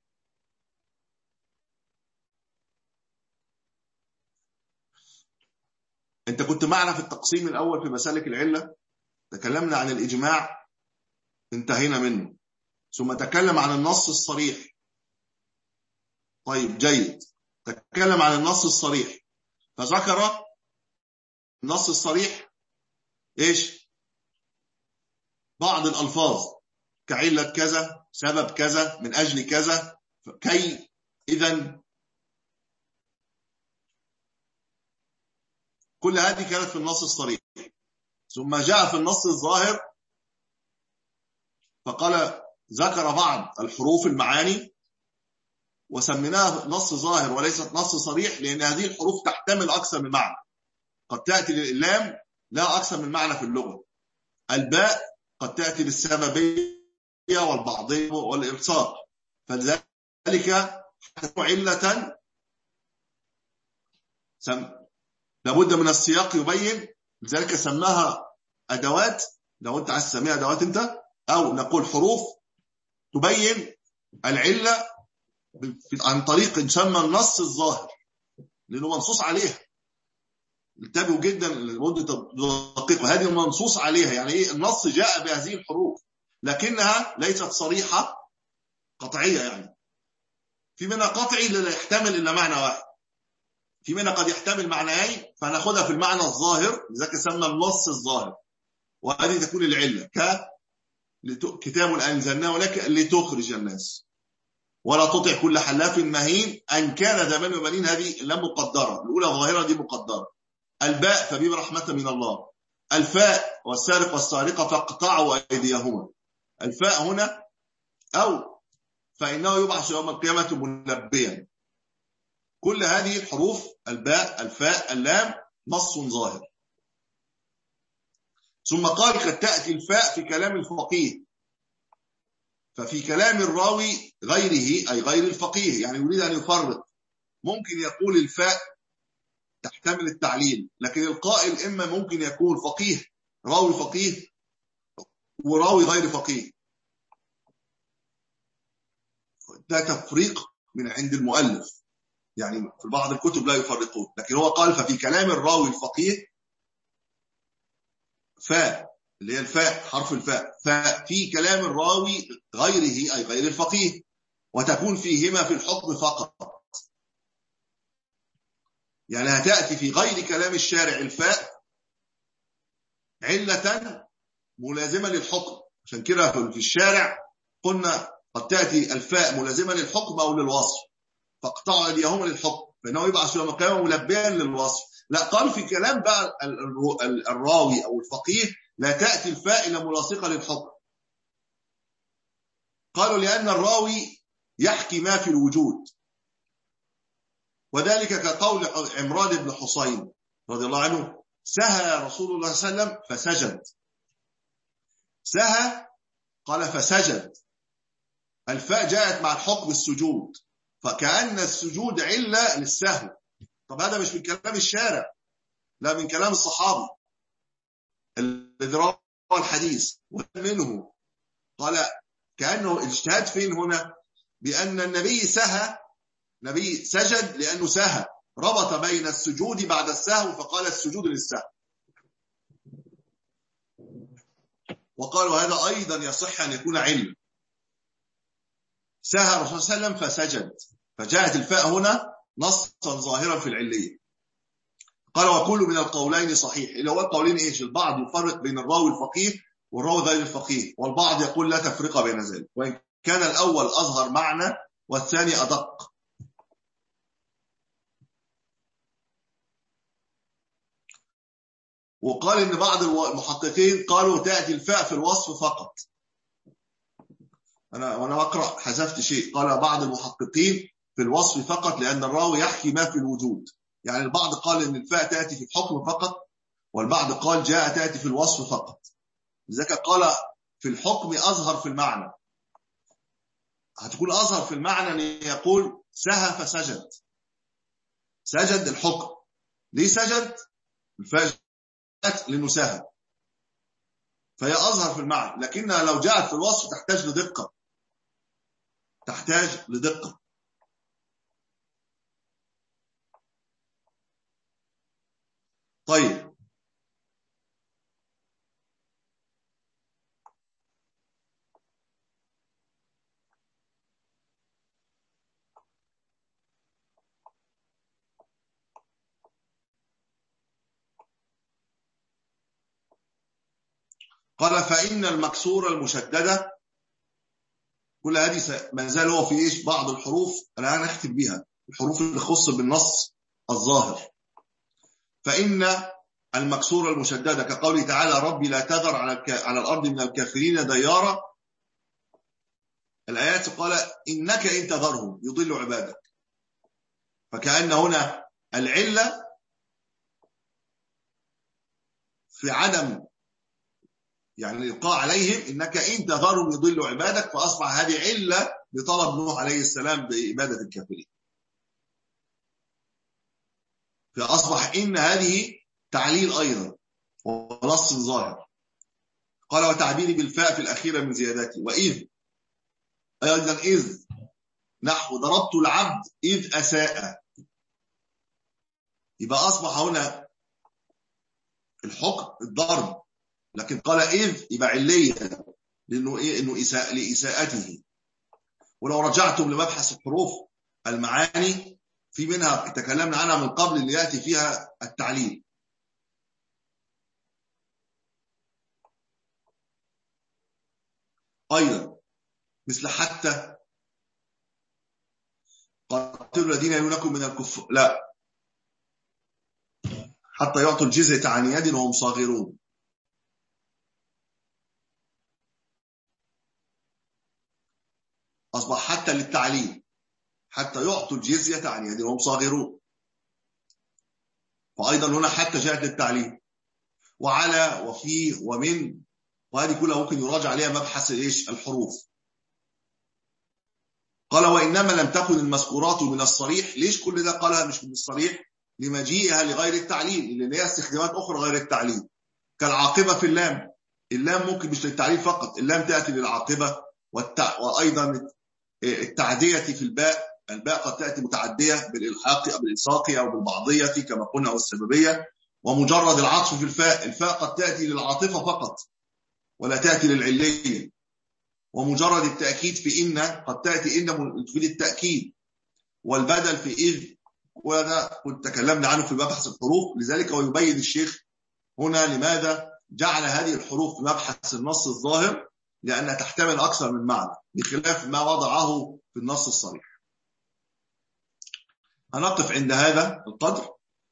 أنت كنت معنا في التقسيم الأول في مسالك العلة، تكلمنا عن الإجماع انتهينا منه، ثم تكلم عن النص الصريح، طيب جيد. تكلم عن النص الصريح، فذكر النص الصريح ايش؟ بعض الألفاظ كعلة كذا، سبب كذا، من أجل كذا، كي، إذن، كل هذه كانت في النص الصريح. ثم جاء في النص الظاهر فقال ذكر بعض الحروف المعاني وسميناها نص ظاهر وليست نص صريح، لأن هذه الحروف تحتمل أكثر من معنى. قد تأتي للإلام لا أكثر من معنى في اللغة. الباء قد تأتي للسببية والبعضية والإلصاق، فلذلك علة سم... لابد من السياق يبين، لذلك سماها أدوات. لو أنت عايز تسميها أدوات أنت، أو نقول حروف تبين العلة عن طريق يسمى النص الظاهر، لأنه منصوص عليها. انتبهوا جدا لمدة دقيقة، هذه منصوص عليها. يعني إيه؟ النص جاء بهذه الحروف لكنها ليست صريحة قطعية، يعني في منها قطعي لا يحتمل إلا معنى واحد، في منها قد يحتمل معنيين فناخدها في المعنى الظاهر، لذلك سمى النص الظاهر. وهذه تكون العلة ك كتاب أنزلناه لك لتخرج الناس ولا تطع كل حلاف مهين أن كان ذا من وبنين. هذه لم مقدرة، الأولى ظاهرة دي مقدرة. الباء فبما رحمة من الله. الفاء والسارق والسارقة فاقطعوا أيديهما. الفاء هنا أو فإنه يبعث يوم القيامة ملبيا. كل هذه الحروف الباء الفاء اللام نص ظاهر. ثم قال قد تأتي الفاء في كلام الفقيه، ففي كلام الراوي غيره أي غير الفقيه، يعني يريد أن يفرق. ممكن يقول الفاء تحتمل التعليل، لكن القائل إما ممكن يكون فقيه، راوي فقيه، وراوي غير فقيه. ده تفريق من عند المؤلف، يعني في بعض الكتب لا يفرقون، لكن هو قال ففي كلام الراوي الفقيه فاء اللي هي الفاء حرف الفاء، ففي كلام الراوي غيره أي غير الفقيه، وتكون فيهما في الحكم فقط. يعني هتأتي في غير كلام الشارع الفاء علة ملازمة للحكم. عشان كده في الشارع قلنا قد تأتي الفاء ملازمة للحكم أو للوصف، فاقطعوا أيديهما للحكم فإنه يبعث يوم القيامة ملبيا للوصف. لا، قال في كلام بقى الراوي أو الفقيه لا تأتي الفاء إلا ملاصقة للحكم. قالوا لأن الراوي يحكي ما في الوجود، وذلك كقول عمران بن حسين رضي الله عنه: سهى رسول الله صلى الله عليه وسلم فسجد. سهى قال فسجد، الفاء جاءت مع الحكم السجود، فكأن السجود علة للسهو. طب هذا مش من كلام الشارع، لا من كلام الصحابي الذي روى الحديث. ومنه قال كأنه الاجتهاد فين هنا؟ بأن النبي سهى، نبي سجد لأنه سهى، ربط بين السجود بعد السهو فقال السجود للسهو. وقالوا هذا أيضا يصح أن يكون علم. سهى الرسول صلى الله عليه وسلم فسجد، فجاءت الفاء هنا نصا ظاهرا في العلية. قال وكل من القولين صحيح. اللي هو القولين ايش؟ البعض يفرق بين الراوي الفقيه والراوي غير الفقيه، والبعض يقول لا تفرق بين ذلك، وإن كان الأول أظهر معنى والثاني أدق. وقال إن بعض المحققين قالوا تأتي الفاء في الوصف فقط. أنا وأنا بقرأ حذفت شيء، قال بعض المحققين في الوصف فقط لأن الراوي يحكي ما في الوجود. يعني البعض قال إن الفاء تأتي في الحكم فقط، والبعض قال جاء تأتي في الوصف فقط. لذلك قال في الحكم أظهر في المعنى. هتكون أظهر في المعنى أن يقول سهى فسجد. سجد الحكم، ليه سجد؟ الفاء لأنه سهى، فهي أظهر في المعنى. لكنها لو جاءت في الوصف تحتاج لدقة، تحتاج لدقة. طيب قال فإن المكسورة المشددة، كل هذه ما زال هو في إيش بعض الحروف أنا هنختم بها الحروف اللي خص بالنص الظاهر. فإن المكسورة المشددة كقوله تعالى ربي لا تذر على على الأرض من الكافرين ديارا، الآيات قال إنك إن تذرهم يضل عبادك، فكأن هنا العلة في عدم يعني الإلقاء عليهم إنك إن تذرهم يضل عبادك، فأصبح هذه علة لطلب نوح عليه السلام بإبادة الكافرين، فأصبح إن هذه تعليل أيضا ونص ظاهر. قال وتعبيري بالفاء في الأخيرة من زياداتي، وإذ أيضا إذ نحو ضربت العبد إذ أساء، يبقى أصبح هنا الحكم الضرب، لكن قال إذ يبقى علية لأنه إيه؟ إنه إساء لإساءته. ولو رجعتم لمبحث الحروف المعاني في منها تكلمنا عنها من قبل اللي يأتي فيها التعليل. أيضا مثل حتى قاتلوا الذين يلونكم من الكفر، لا حتى يعطوا الجزية عن يد وهم صاغرون. أصبح حتى للتعليل، حتى يعطوا الجزية عن يد وهم صاغرون، فأيضا هنا حتى جاءت للتعليل. وعلى وفي ومن، وهذه كلها ممكن يراجع عليها مبحث إيش الحروف. قال وإنما لم تكن المذكورات من الصريح، ليش كل ده قالها مش من الصريح؟ لمجيئها لغير التعليل، لأن هي استخدامات أخرى غير التعليل، كالعاقبة في اللام. اللام ممكن مش للتعليل فقط، اللام تأتي للعاقبة والتع... وأيضا التعدية في الباء، الباء قد تأتي متعدية بالإلحاق أو بالإلصاق أو بالبعضية كما قلنا أو السببية. ومجرد العطف في الفاء، الفاء قد تأتي للعاطفة فقط ولا تأتي للعلية. ومجرد التأكيد في إن قد تأتي إن تفيد التأكيد، والبدل في إذ، وهذا كنت تكلمنا عنه في مبحث الحروف. لذلك هو يبين الشيخ هنا لماذا جعل هذه الحروف في مبحث النص الظاهر، لأنها تحتمل أكثر من معنى بخلاف ما وضعه في النص الصريح. هنقف عند هذا القدر،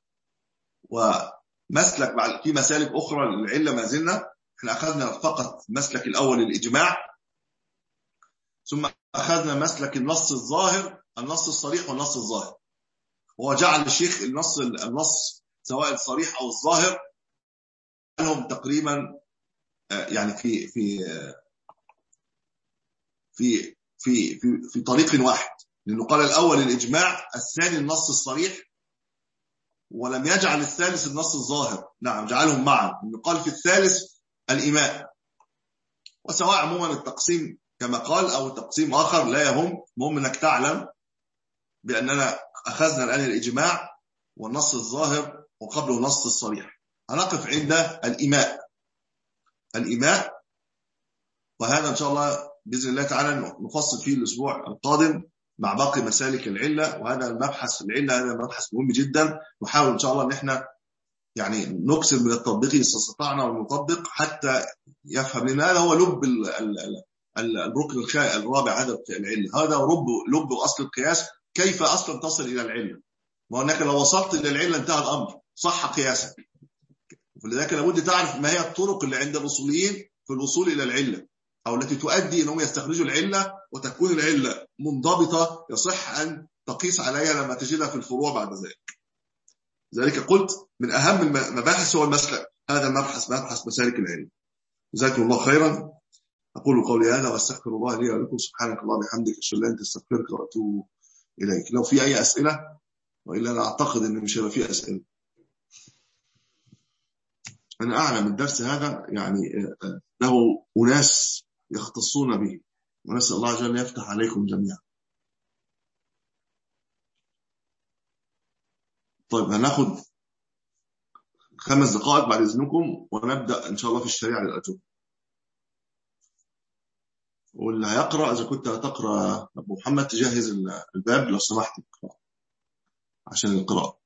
ومسلك في مسالك أخرى للعلة ما زلنا. احنا أخذنا فقط مسلك الأول الإجماع، ثم أخذنا مسلك النص الظاهر، النص الصريح والنص الظاهر. هو جعل الشيخ النص النص سواء الصريح أو الظاهر لهم تقريبا يعني في في في في في, في طريق واحد، لأنه قال الأول الإجماع، الثاني النص الصريح، ولم يجعل الثالث النص الظاهر. نعم جعلهم معا، لأنه قال في الثالث الإيماء. وسواء عموما التقسيم كما قال أو تقسيم آخر لا يهم، مهم أنك تعلم بأننا أخذنا الآن الإجماع والنص الظاهر وقبله النص الصريح. هنقف عند الإيماء. الإيماء وهذا إن شاء الله بإذن الله تعالى نفصل فيه الأسبوع القادم مع باقي مسالك العلة. وهذا المبحث العلة هذا مبحث مهم جدا، نحاول إن شاء الله أن احنا يعني نكسر من التطبيق إذا استطعنا ونطبق حتى يفهم، لأن هذا هو لب الركن الرابع هذا العلة، هذا رب لب أصل القياس. كيف أصلا تصل إلى العلة؟ وأنك لو وصلت إلى العلة انتهى الأمر، صح قياسك. ولذلك لابد تعرف ما هي الطرق اللي عند الأصوليين في الوصول إلى العلة، أو التي تؤدي أنهم يستخرجوا العلة وتكون العلة منضبطة يصح أن تقيس عليها لما تجدها في الفروع بعد ذلك. لذلك قلت من أهم المباحث هو المسلك هذا المبحث، مبحث مسالك العلم. جزاكم الله خيرا. أقول قولي هذا وأستغفر الله لي ولكم. سبحانك اللهم وبحمدك أشهد أن لا إله إلا أنت أستغفرك وأتوب إليك. لو في أي أسئلة، وإلا أنا أعتقد أن مش هيبقى فيه أسئلة. أنا أعلم الدرس هذا يعني له أناس يختصون به، ونسأل الله جل يفتح عليكم جميعا. طيب هناخد خمس دقائق بعد إذنكم ونبدأ إن شاء الله في الشريعة للأجوبة. واللي هيقرأ إذا كنت هتقرأ أبو محمد تجهز الباب لو سمحت عشان القراءة.